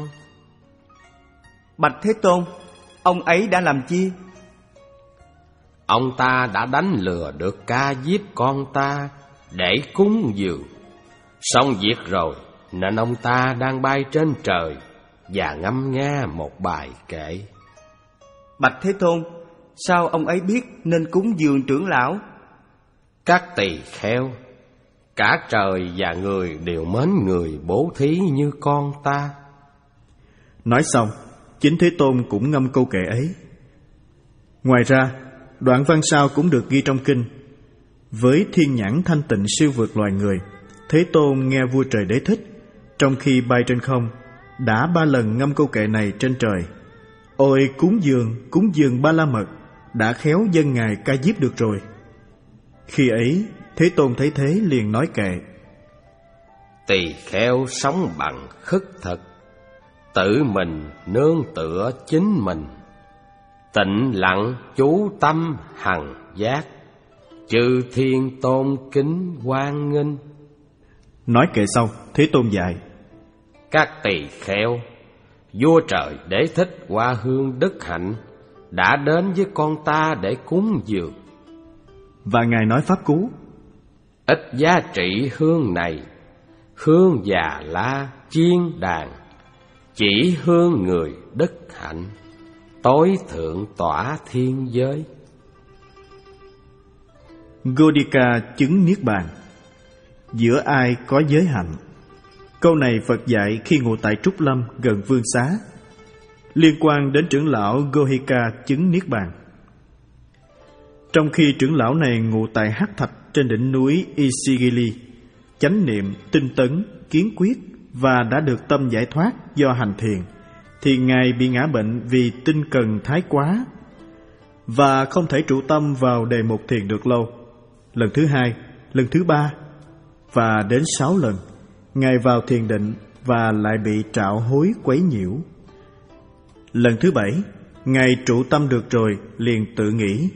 Bạch Thế Tôn, ông ấy đã làm chi? Ông ta đã đánh lừa được ca diếp con ta để cúng dường. Xong việc rồi nên ông ta đang bay trên trời và ngâm nga một bài kệ. Bạch Thế Tôn, sao ông ấy biết nên cúng dường trưởng lão? Các tỳ kheo, cả trời và người đều mến người bố thí như con ta. Nói xong, chính Thế Tôn cũng ngâm câu kệ ấy. Ngoài ra, đoạn văn sau cũng được ghi trong kinh: với thiên nhãn thanh tịnh siêu vượt loài người, Thế Tôn nghe vua trời Đế thích, trong khi bay trên không, đã ba lần ngâm câu kệ này trên trời: ôi cúng dường, cúng dường ba la mật, đã khéo dân ngài ca diếp được rồi. Khi ấy, Thế Tôn thấy thế liền nói kệ: tỳ kheo sống bằng khất thực, tự mình nương tựa chính mình, tịnh lặng chú tâm hằng giác, chư thiên tôn kính hoan nghênh. Nói kệ xong, Thế Tôn dạy: các tỳ kheo, vua trời Đế thích hoa hương đức hạnh đã đến với con ta để cúng dường. Và ngài nói pháp cú: ít giá trị hương này, hương già la chiên đàn, chỉ hương người đức hạnh, tối thượng tỏa thiên giới. Godika chứng niết bàn. Giữa ai có giới hạnh. Câu này Phật dạy khi ngụ tại Trúc Lâm gần Vương Xá, liên quan đến trưởng lão Gohika chứng niết bàn. Trong khi trưởng lão này ngụ tại Hắc Thạch trên đỉnh núi Isigili, chánh niệm, tinh tấn, kiến quyết và đã được tâm giải thoát do hành thiền, thì ngài bị ngã bệnh vì tinh cần thái quá và không thể trụ tâm vào đề mục thiền được lâu. Lần thứ hai, lần thứ ba và đến sáu lần, ngài vào thiền định và lại bị trạo hối quấy nhiễu. Lần thứ bảy, Ngài trụ tâm được rồi, liền tự nghĩ: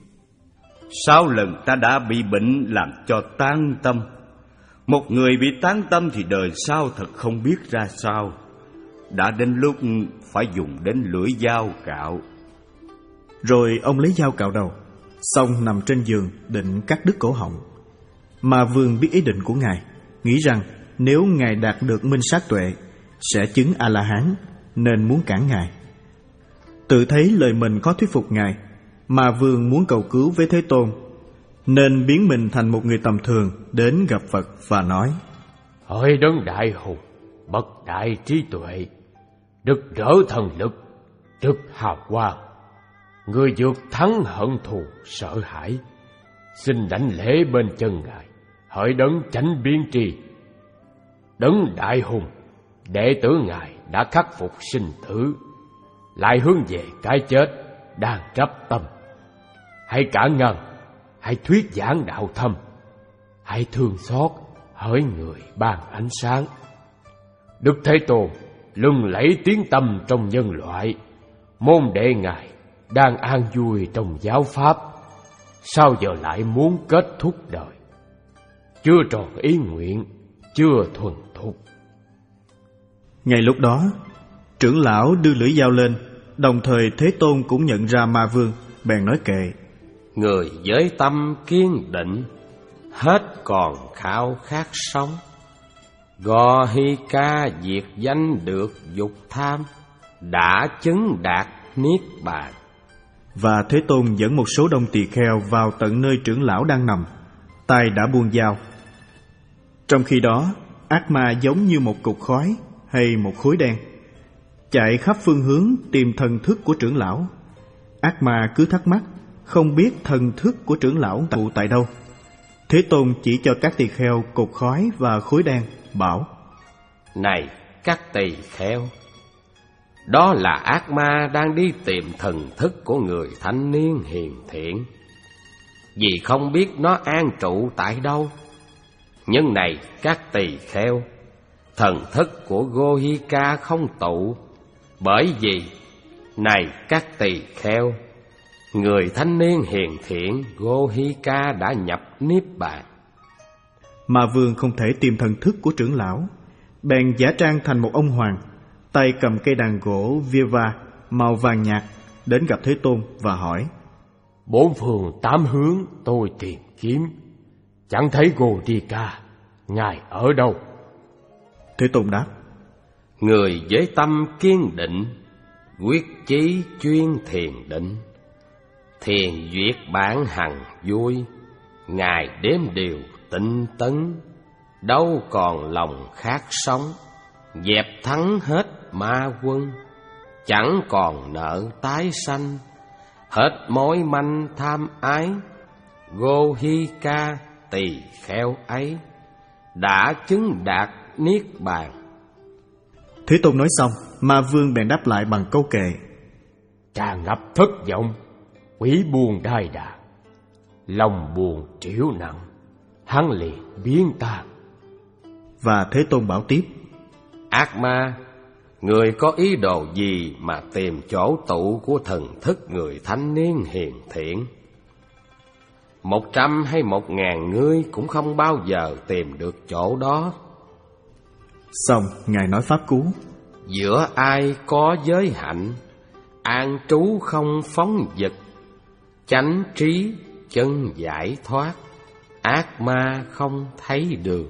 Sáu lần ta đã bị bệnh làm cho tán tâm. Một người bị tán tâm thì đời sau thật không biết ra sao. Đã đến lúc phải dùng đến lưỡi dao cạo. Rồi ông lấy dao cạo đầu, xong nằm trên giường định cắt đứt cổ họng. Ma Vương biết ý định của Ngài, nghĩ rằng nếu Ngài đạt được minh sát tuệ sẽ chứng A-la-hán, nên muốn cản Ngài. Tự thấy lời mình có thuyết phục Ngài, Ma Vương muốn cầu cứu với Thế Tôn, nên biến mình thành một người tầm thường đến gặp Phật và nói: Hỡi đấng đại hùng, bậc đại trí tuệ, rực rỡ thần lực, rực hào quang, người vượt thắng hận thù sợ hãi, xin đảnh lễ bên chân Ngài. Hỡi đấng chánh biến tri, đấng đại hùng, đệ tử Ngài đã khắc phục sinh tử, lại hướng về cái chết, đang chấp tâm. Hãy cản ngăn, hãy thuyết giảng đạo thâm, hãy thương xót, hỡi người ban ánh sáng. Đức Thế Tôn lừng lẫy tiếng tăm trong nhân loại, môn đệ Ngài đang an vui trong giáo pháp, sao giờ lại muốn kết thúc đời? Chưa tròn ý nguyện, chưa thuần thục. Ngay lúc đó, trưởng lão đưa lưỡi dao lên, đồng thời Thế Tôn cũng nhận ra Ma Vương, bèn nói kệ: Người với tâm kiên định, hết còn khao khát sống. Gò Hy Ca diệt danh được dục tham, đã chứng đạt niết bàn. Và Thế Tôn dẫn một số đông tỳ kheo vào tận nơi trưởng lão đang nằm, tay đã buông dao. Trong khi đó, ác ma giống như một cục khói hay một khối đen, chạy khắp phương hướng tìm thần thức của trưởng lão. Ác ma cứ thắc mắc, không biết thần thức của trưởng lão tụ tại đâu. Thế Tôn chỉ cho các tỳ kheo cục khói và khối đen, bảo: Này các tỳ kheo, đó là ác ma đang đi tìm thần thức của người thanh niên hiền thiện, vì không biết nó an trụ tại đâu. Nhưng này các tỳ kheo, thần thức của Gohika không tụ, bởi vì này các tỳ kheo, người thanh niên hiền thiện Gohika đã nhập niết bàn. Ma Vương không thể tìm thần thức của trưởng lão, bèn giả trang thành một ông hoàng, tay cầm cây đàn gỗ Viva màu vàng nhạt, đến gặp Thế Tôn và hỏi: Bốn phương tám hướng tôi tìm kiếm, chẳng thấy Gohika, Ngài ở đâu? Thế Tôn đáp: Người với tâm kiên định, quyết chí chuyên thiền định, thiền duyệt bản hằng vui, Ngài đếm điều tinh tấn, đâu còn lòng khát sống, dẹp thắng hết ma quân, chẳng còn nợ tái sanh, hết mối manh tham ái. Gohika tỳ kheo ấy đã chứng đạt niết bàn. Thế Tôn nói xong, Ma Vương bèn đáp lại bằng câu kệ: Tràn ngập thất vọng, quỷ buồn đai đà, lòng buồn triểu nặng, hắn liền biến tan. Và Thế Tôn bảo tiếp: Ác ma, người có ý đồ gì mà tìm chỗ tụ của thần thức người thanh niên hiền thiện? Một trăm hay một ngàn ngươi cũng không bao giờ tìm được chỗ đó. Xong Ngài nói pháp cú: Giữa ai có giới hạnh, an trú không phóng dật, chánh trí chân giải thoát, ác ma không thấy đường.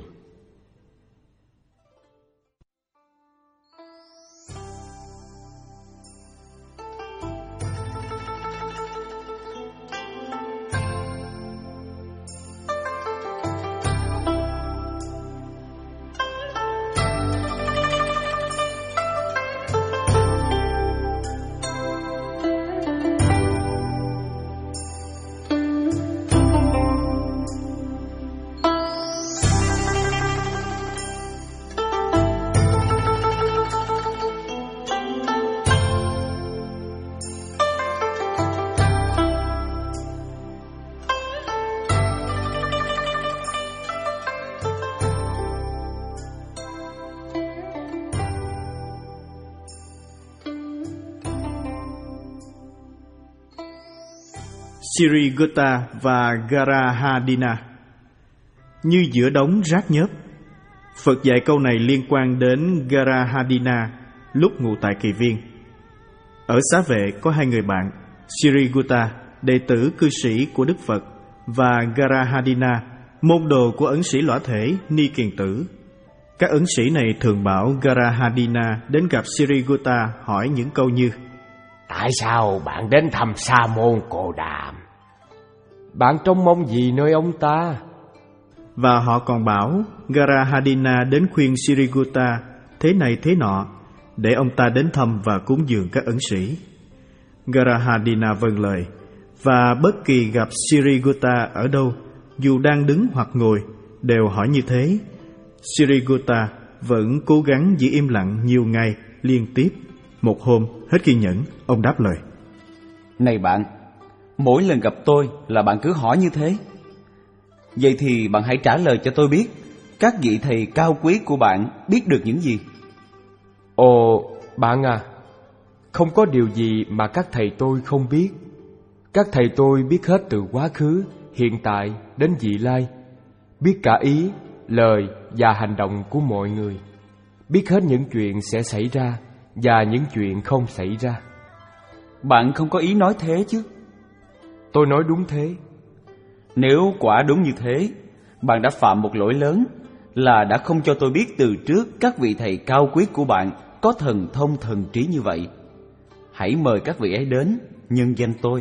Sirigota và Garahadina. Như giữa đống rác nhớp. Phật dạy câu này liên quan đến Garahadina lúc ngụ tại Kỳ Viên. Ở xá vệ có hai người bạn, Sirigota, đệ tử cư sĩ của Đức Phật, và Garahadina, môn đồ của ấn sĩ lõa thể Ni Kiền Tử. Các ấn sĩ này thường bảo Garahadina đến gặp Sirigota hỏi những câu như: Tại sao bạn đến thăm Sa môn Cồ Đàm? Bạn trông mong gì nơi ông ta? Và họ còn bảo Garahadina đến khuyên Sirigota thế này thế nọ, để ông ta đến thăm và cúng dường các ấn sĩ. Garahadina vâng lời, và bất kỳ gặp Sirigota ở đâu, dù đang đứng hoặc ngồi, đều hỏi như thế. Sirigota vẫn cố gắng giữ im lặng nhiều ngày liên tiếp. Một hôm, hết kiên nhẫn, ông đáp lời: Này bạn, mỗi lần gặp tôi là bạn cứ hỏi như thế. Vậy thì bạn hãy trả lời cho tôi biết, các vị thầy cao quý của bạn biết được những gì? Ồ, bạn à, không có điều gì mà các thầy tôi không biết. Các thầy tôi biết hết từ quá khứ, hiện tại đến vị lai, biết cả ý, lời và hành động của mọi người, biết hết những chuyện sẽ xảy ra và những chuyện không xảy ra. Bạn không có ý nói thế chứ? Tôi nói đúng thế. Nếu quả đúng như thế, bạn đã phạm một lỗi lớn, là đã không cho tôi biết từ trước các vị thầy cao quý của bạn có thần thông thần trí như vậy. Hãy mời các vị ấy đến, nhân danh tôi.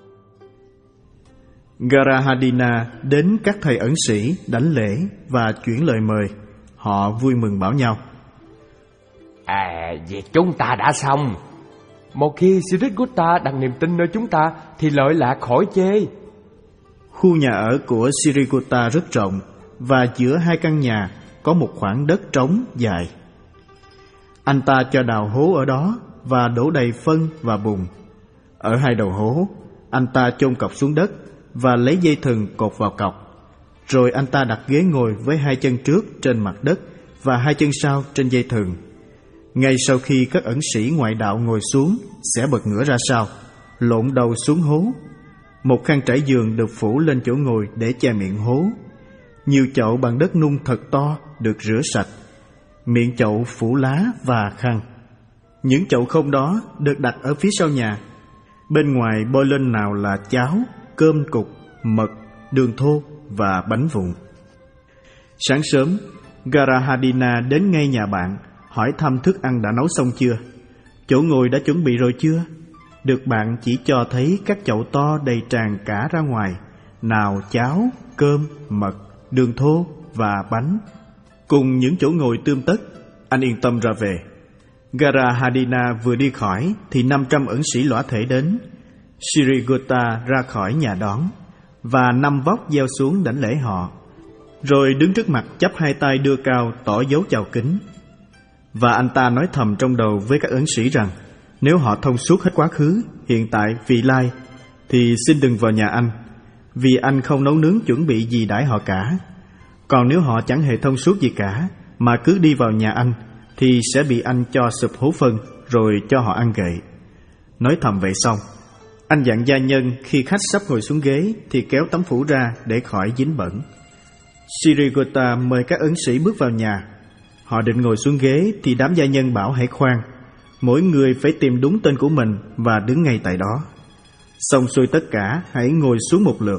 Garahadina đến các thầy ẩn sĩ đảnh lễ và chuyển lời mời. Họ vui mừng bảo nhau: À, việc chúng ta đã xong. Một khi Sirigota đặt niềm tin nơi chúng ta thì lợi lạc khỏi chê. Khu nhà ở của Sirigota rất rộng, và giữa hai căn nhà có một khoảng đất trống dài. Anh ta cho đào hố ở đó và đổ đầy phân và bùn. Ở hai đầu hố, anh ta chôn cọc xuống đất và lấy dây thừng cột vào cọc. Rồi anh ta đặt ghế ngồi với hai chân trước trên mặt đất và hai chân sau trên dây thừng. Ngay sau khi các ẩn sĩ ngoại đạo ngồi xuống, sẽ bật ngửa ra sau, lộn đầu xuống hố. Một khăn trải giường được phủ lên chỗ ngồi để che miệng hố. Nhiều chậu bằng đất nung thật to được rửa sạch, miệng chậu phủ lá và khăn. Những chậu không đó được đặt ở phía sau nhà. Bên ngoài bôi lên nào là cháo, cơm cục, mật, đường thô và bánh vụn. Sáng sớm, Garahadina đến ngay nhà bạn, hỏi thăm thức ăn đã nấu xong chưa, chỗ ngồi đã chuẩn bị rồi chưa. Được bạn chỉ cho thấy các chậu to đầy tràn cả ra ngoài, nào cháo, cơm, mật, đường thô và bánh, cùng những chỗ ngồi tươm tất. Anh yên tâm ra về. Garahadina vừa đi khỏi thì năm trăm ẩn sĩ lõa thể đến. Sirigota ra khỏi nhà đón, và năm vóc gieo xuống đảnh lễ họ, rồi đứng trước mặt chắp hai tay đưa cao tỏ dấu chào kính. Và anh ta nói thầm trong đầu với các ấn sĩ rằng nếu họ thông suốt hết quá khứ, hiện tại, vị lai, thì xin đừng vào nhà anh, vì anh không nấu nướng chuẩn bị gì đãi họ cả. Còn nếu họ chẳng hề thông suốt gì cả, mà cứ đi vào nhà anh, thì sẽ bị anh cho sụp hố phân, rồi cho họ ăn gậy. Nói thầm vậy xong, anh dặn gia nhân khi khách sắp ngồi xuống ghế thì kéo tấm phủ ra để khỏi dính bẩn. Sirigota mời các ấn sĩ bước vào nhà. Họ định ngồi xuống ghế thì đám gia nhân bảo hãy khoan, mỗi người phải tìm đúng tên của mình và đứng ngay tại đó. Xong xuôi tất cả hãy ngồi xuống một lượt.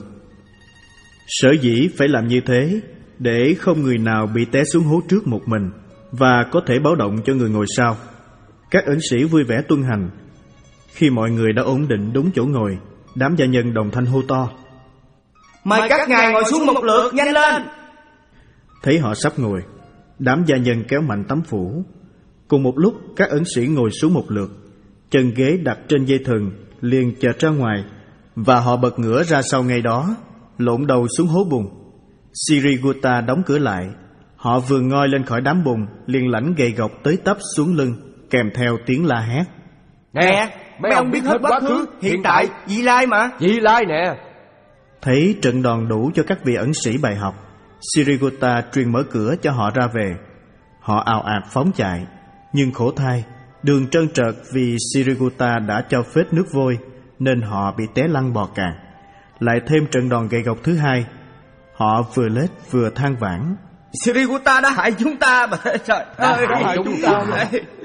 Sở dĩ phải làm như thế để không người nào bị té xuống hố trước một mình, và có thể báo động cho người ngồi sau. Các ẩn sĩ vui vẻ tuân hành. Khi mọi người đã ổn định đúng chỗ ngồi, đám gia nhân đồng thanh hô to: Mời các ngài ngồi xuống một lượt, nhanh lên! Thấy họ sắp ngồi, đám gia nhân kéo mạnh tấm phủ. Cùng một lúc các ẩn sĩ ngồi xuống một lượt. Chân ghế đặt trên dây thừng liền chợt ra ngoài, và họ bật ngửa ra sau ngay đó, lộn đầu xuống hố bùn. Sirigota đóng cửa lại. Họ vừa ngoi lên khỏi đám bùn, liền lãnh gậy gộc tới tấp xuống lưng, kèm theo tiếng la hét: Nè, mấy ông biết hết quá khứ, hiện tại, vị lai mà. Vị lai nè. Thấy trận đòn đủ cho các vị ẩn sĩ bài học, Sirigota truyền mở cửa cho họ ra về. Họ ào ạt phóng chạy, nhưng khổ thay, đường trơn trợt vì Sirigota đã cho phết nước vôi, nên họ bị té lăn bò cạn. lại thêm trận đòn gậy gộc thứ hai. Họ vừa lết vừa than vãn: Sriguta đã hại chúng ta mà. Trời ơi, hại chúng ta mà.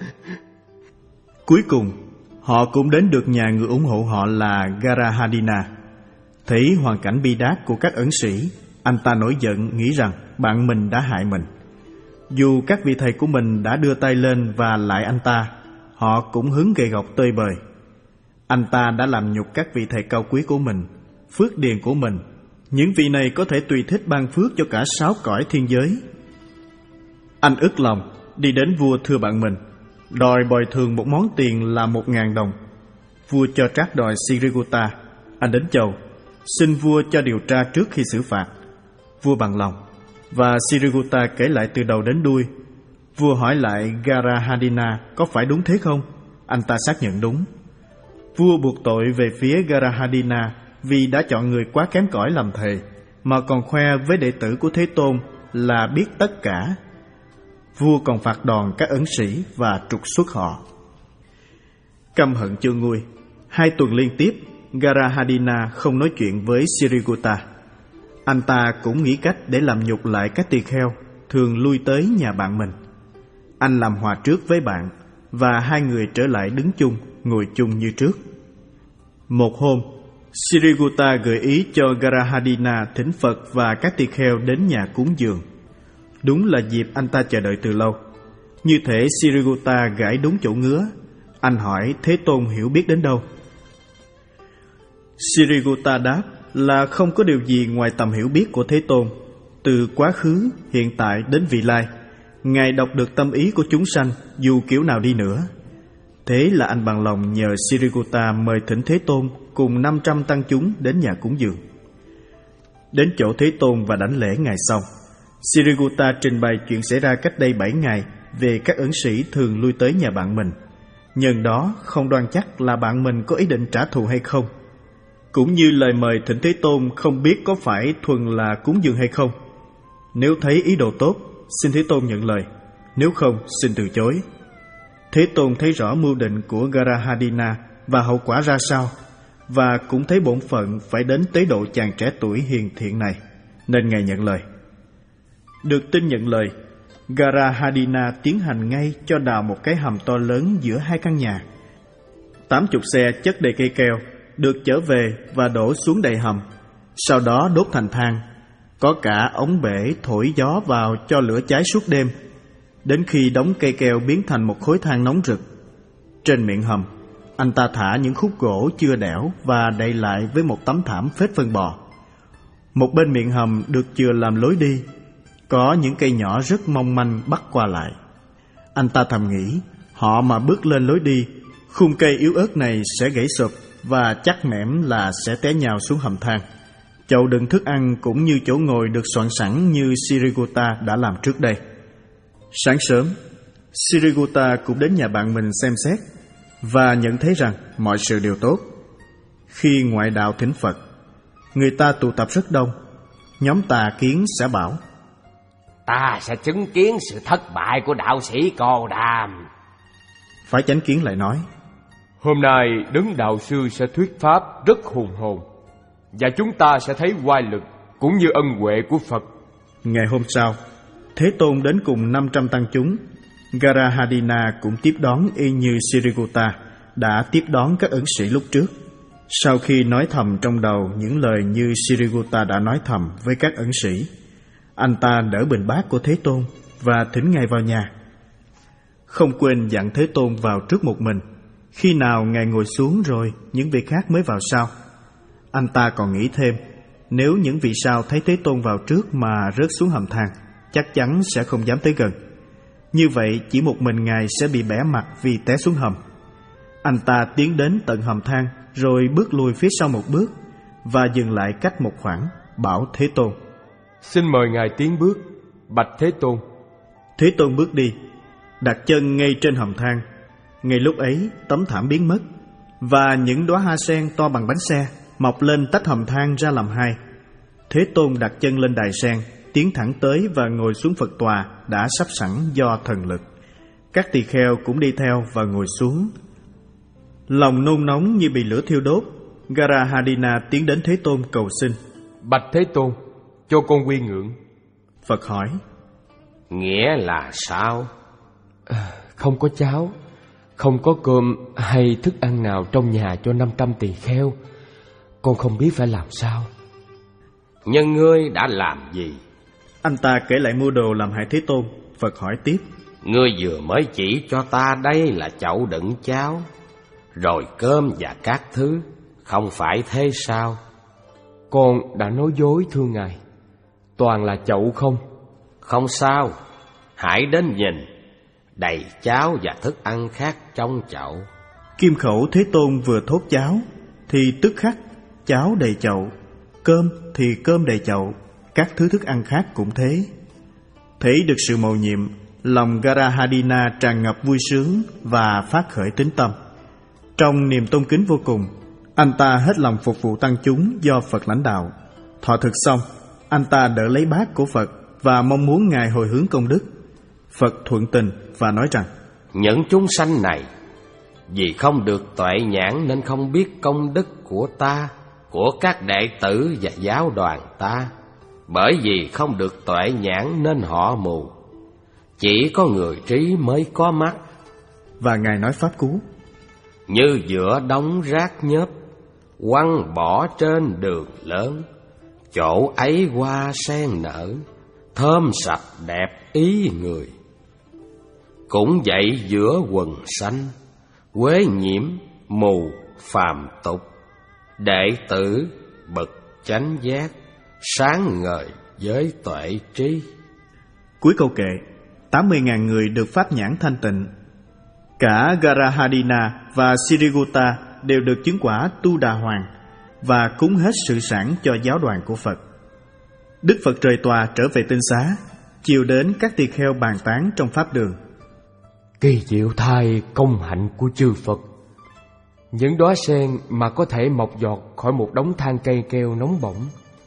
Cuối cùng họ cũng đến được nhà người ủng hộ họ là Garahadina. Thấy hoàn cảnh bi đát của các ẩn sĩ, anh ta nổi giận, nghĩ rằng bạn mình đã hại mình. Dù các vị thầy của mình đã đưa tay lên và lại anh ta, họ cũng hứng gậy gộc tơi bời. Anh ta đã làm nhục các vị thầy cao quý của mình, phước điền của mình. Những vị này có thể tùy thích ban phước cho cả sáu cõi thiên giới. Anh ức lòng đi đến vua thưa bạn mình, đòi bồi thường một món tiền là một ngàn đồng. Vua cho trác đòi Sriguta. Anh đến chầu, xin vua cho điều tra trước khi xử phạt. Vua bằng lòng, và Sriguta kể lại từ đầu đến đuôi. Vua hỏi lại Garahadina có phải đúng thế không? Anh ta xác nhận đúng. Vua buộc tội về phía Garahadina vì đã chọn người quá kém cỏi làm thầy, mà còn khoe với đệ tử của Thế Tôn là biết tất cả. Vua còn phạt đòn các ẩn sĩ và trục xuất họ. Căm hận chưa nguôi, hai tuần liên tiếp Garahadina không nói chuyện với Sriguta. Anh ta cũng nghĩ cách để làm nhục lại các tỳ kheo thường lui tới nhà bạn mình. Anh làm hòa trước với bạn, và hai người trở lại đứng chung, ngồi chung như trước. Một hôm, Sriguta gợi ý cho Garahadina thỉnh Phật và các tỳ kheo đến nhà cúng dường. Đúng là dịp anh ta chờ đợi từ lâu. Như thể Sriguta gãi đúng chỗ ngứa. Anh hỏi Thế Tôn hiểu biết đến đâu. Sriguta đáp là không có điều gì ngoài tầm hiểu biết của Thế Tôn. Từ quá khứ, hiện tại đến vị lai, Ngài đọc được tâm ý của chúng sanh dù kiểu nào đi nữa. Thế là anh bằng lòng nhờ Sriguta mời thỉnh Thế Tôn cùng năm trăm tăng chúng đến nhà cúng dường. Đến chỗ Thế Tôn và đảnh lễ Ngài xong, Sriguta trình bày chuyện xảy ra cách đây bảy ngày về các ẩn sĩ thường lui tới nhà bạn mình. Nhân đó không đoan chắc là bạn mình có ý định trả thù hay không, cũng như lời mời thỉnh Thế Tôn không biết có phải thuần là cúng dường hay không. Nếu thấy ý đồ tốt, xin Thế Tôn nhận lời, nếu không xin từ chối. Thế Tôn thấy rõ mưu định của Garahadina và hậu quả ra sao, và cũng thấy bổn phận phải đến tế độ chàng trẻ tuổi hiền thiện này, nên Ngài nhận lời. Được tin nhận lời, Garahadina tiến hành ngay cho đào một cái hầm to lớn giữa hai căn nhà. Tám chục xe chất đầy cây keo được chở về và đổ xuống đầy hầm, sau đó đốt thành than. Có cả ống bể thổi gió vào cho lửa cháy suốt đêm, đến khi đống cây keo biến thành một khối than nóng rực. Trên miệng hầm, anh ta thả những khúc gỗ chưa đẽo và đậy lại với một tấm thảm phết phân bò. Một bên miệng hầm được chừa làm lối đi, có những cây nhỏ rất mong manh bắt qua lại. Anh ta thầm nghĩ, họ mà bước lên lối đi, khung cây yếu ớt này sẽ gãy sụp và chắc mẻm là sẽ té nhào xuống hầm than. Chậu đựng thức ăn cũng như chỗ ngồi được soạn sẵn như Sriguta đã làm trước đây. Sáng sớm, Sriguta cũng đến nhà bạn mình xem xét và nhận thấy rằng mọi sự đều tốt. Khi ngoại đạo thỉnh Phật, người ta tụ tập rất đông. Nhóm tà kiến sẽ bảo: ta sẽ chứng kiến sự thất bại của đạo sĩ Cồ Đàm. Phái chánh kiến lại nói: hôm nay Đấng đạo sư sẽ thuyết pháp rất hùng hồn, và chúng ta sẽ thấy oai lực cũng như ân huệ của Phật. Ngày hôm sau, Thế Tôn đến cùng năm trăm tăng chúng. Garahadina cũng tiếp đón y như Sriguta đã tiếp đón các ẩn sĩ lúc trước. Sau khi nói thầm trong đầu những lời như Sriguta đã nói thầm với các ẩn sĩ, anh ta đỡ bình bát của Thế Tôn và thỉnh Ngài vào nhà. Không quên dặn Thế Tôn vào trước một mình, khi nào Ngài ngồi xuống rồi những vị khác mới vào sau. Anh ta còn nghĩ thêm, nếu những vị sau thấy Thế Tôn vào trước mà rớt xuống hầm than, chắc chắn sẽ không dám tới gần. Như vậy chỉ một mình Ngài sẽ bị bẻ mặt vì té xuống hầm. Anh ta tiến đến tận hầm than, rồi bước lùi phía sau một bước và dừng lại cách một khoảng, bảo Thế Tôn: xin mời Ngài tiến bước, bạch Thế Tôn. Thế Tôn bước đi, đặt chân ngay trên hầm than. Ngay lúc ấy tấm thảm biến mất, và những đóa hoa sen to bằng bánh xe mọc lên tách hầm than ra làm hai. Thế Tôn đặt chân lên đài sen, tiến thẳng tới và ngồi xuống Phật tòa đã sắp sẵn do thần lực. Các tỳ kheo cũng đi theo và ngồi xuống. Lòng nôn nóng như bị lửa thiêu đốt, Garahadina tiến đến Thế Tôn cầu xin. Bạch Thế Tôn, cho con quy ngưỡng. Phật hỏi: Nghĩa là sao? À, không có cháo, không có cơm hay thức ăn nào trong nhà cho năm trăm tỳ kheo. Con không biết phải làm sao. Nhưng ngươi đã làm gì? Anh ta kể lại mưu đồ làm hại Thế Tôn. Phật hỏi tiếp: Ngươi vừa mới chỉ cho ta đây là chậu đựng cháo, rồi cơm và các thứ, không phải thế sao? Con đã nói dối thưa Ngài, toàn là chậu không. Không sao, hãy đến nhìn, đầy cháo và thức ăn khác trong chậu. Kim Khẩu Thế Tôn vừa thốt cháo thì tức khắc cháo đầy chậu, cơm thì cơm đầy chậu, các thứ thức ăn khác cũng thế. Thấy được sự mầu nhiệm, lòng Garahadina tràn ngập vui sướng và phát khởi tín tâm. Trong niềm tôn kính vô cùng, anh ta hết lòng phục vụ tăng chúng do Phật lãnh đạo. Thọ thực xong, anh ta đỡ lấy bát của Phật và mong muốn Ngài hồi hướng công đức. Phật thuận tình và nói rằng: Những chúng sanh này vì không được tuệ nhãn nên không biết công đức của ta, của các đệ tử và giáo đoàn ta. Bởi vì không được tuệ nhãn nên họ mù. Chỉ có người trí mới có mắt. Và Ngài nói pháp cú: Như giữa đống rác nhớp quăng bỏ trên đường lớn, chỗ ấy hoa sen nở, thơm sạch đẹp ý người. Cũng vậy giữa quần xanh, quế nhiễm mù phàm tục, đệ tử bậc chánh giác, sáng ngời với tuệ trí. Cuối câu kệ, tám mươi nghìn người được pháp nhãn thanh tịnh. Cả Garahadina và Sirigutta đều được chứng quả Tu Đà Hoàng và cúng hết sự sản cho giáo đoàn của Phật. Đức Phật rời tòa trở về tinh xá, chiều đến các tỳ kheo bàn tán trong pháp đường: Kỳ diệu thay công hạnh của chư Phật. Những đóa sen mà có thể mọc giọt khỏi một đống than cây keo nóng bỏng.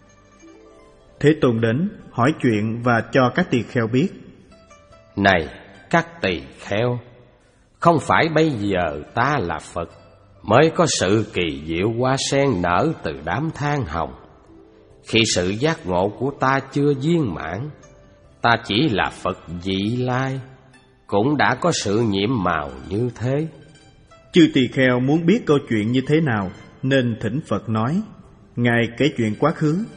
Thế Tôn đến hỏi chuyện và cho các tỳ kheo biết: Này các tỳ kheo, không phải bây giờ ta là Phật mới có sự kỳ diệu hoa sen nở từ đám than hồng. Khi sự giác ngộ của ta chưa viên mãn, ta chỉ là Phật vị lai, cũng đã có sự nhiễm màu như thế. Chư tỳ kheo muốn biết câu chuyện như thế nào nên thỉnh Phật nói. Ngài kể chuyện quá khứ: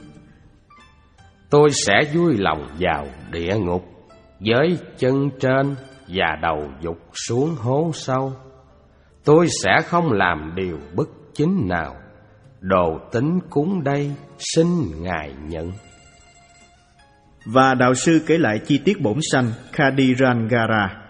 Tôi sẽ vui lòng vào địa ngục với chân trên và đầu dục xuống hố sâu. Tôi sẽ không làm điều bất chính nào. Đồ tín cúng đây xin Ngài nhận. Và đạo sư kể lại chi tiết bổn sanh Khadirangara.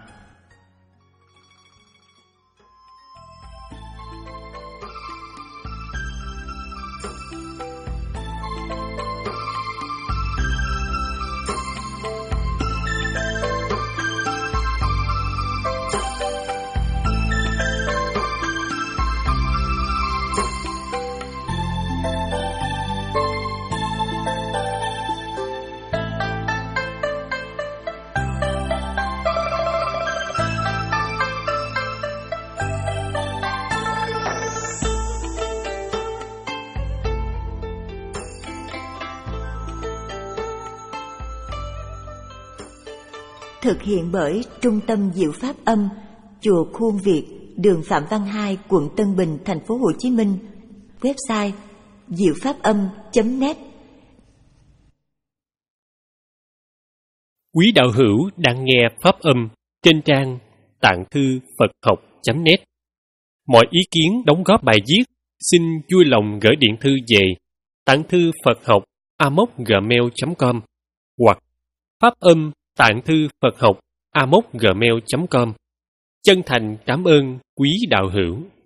Thực hiện bởi Trung tâm Diệu Pháp Âm, Chùa Khuôn Việt, đường Phạm Văn Hai, quận Tân Bình, thành phố Hồ Chí Minh. Website diệu pháp âm chấm net. Quý đạo hữu đang nghe Pháp Âm trên trang tạng thư Phật học chấm net. Mọi ý kiến đóng góp bài viết xin vui lòng gửi điện thư về tạng thư Phật học a mốc gmail chấm com hoặc Pháp Âm tạng thư Phật học a mốc gmail chấm com. Chân thành cảm ơn quý đạo hữu.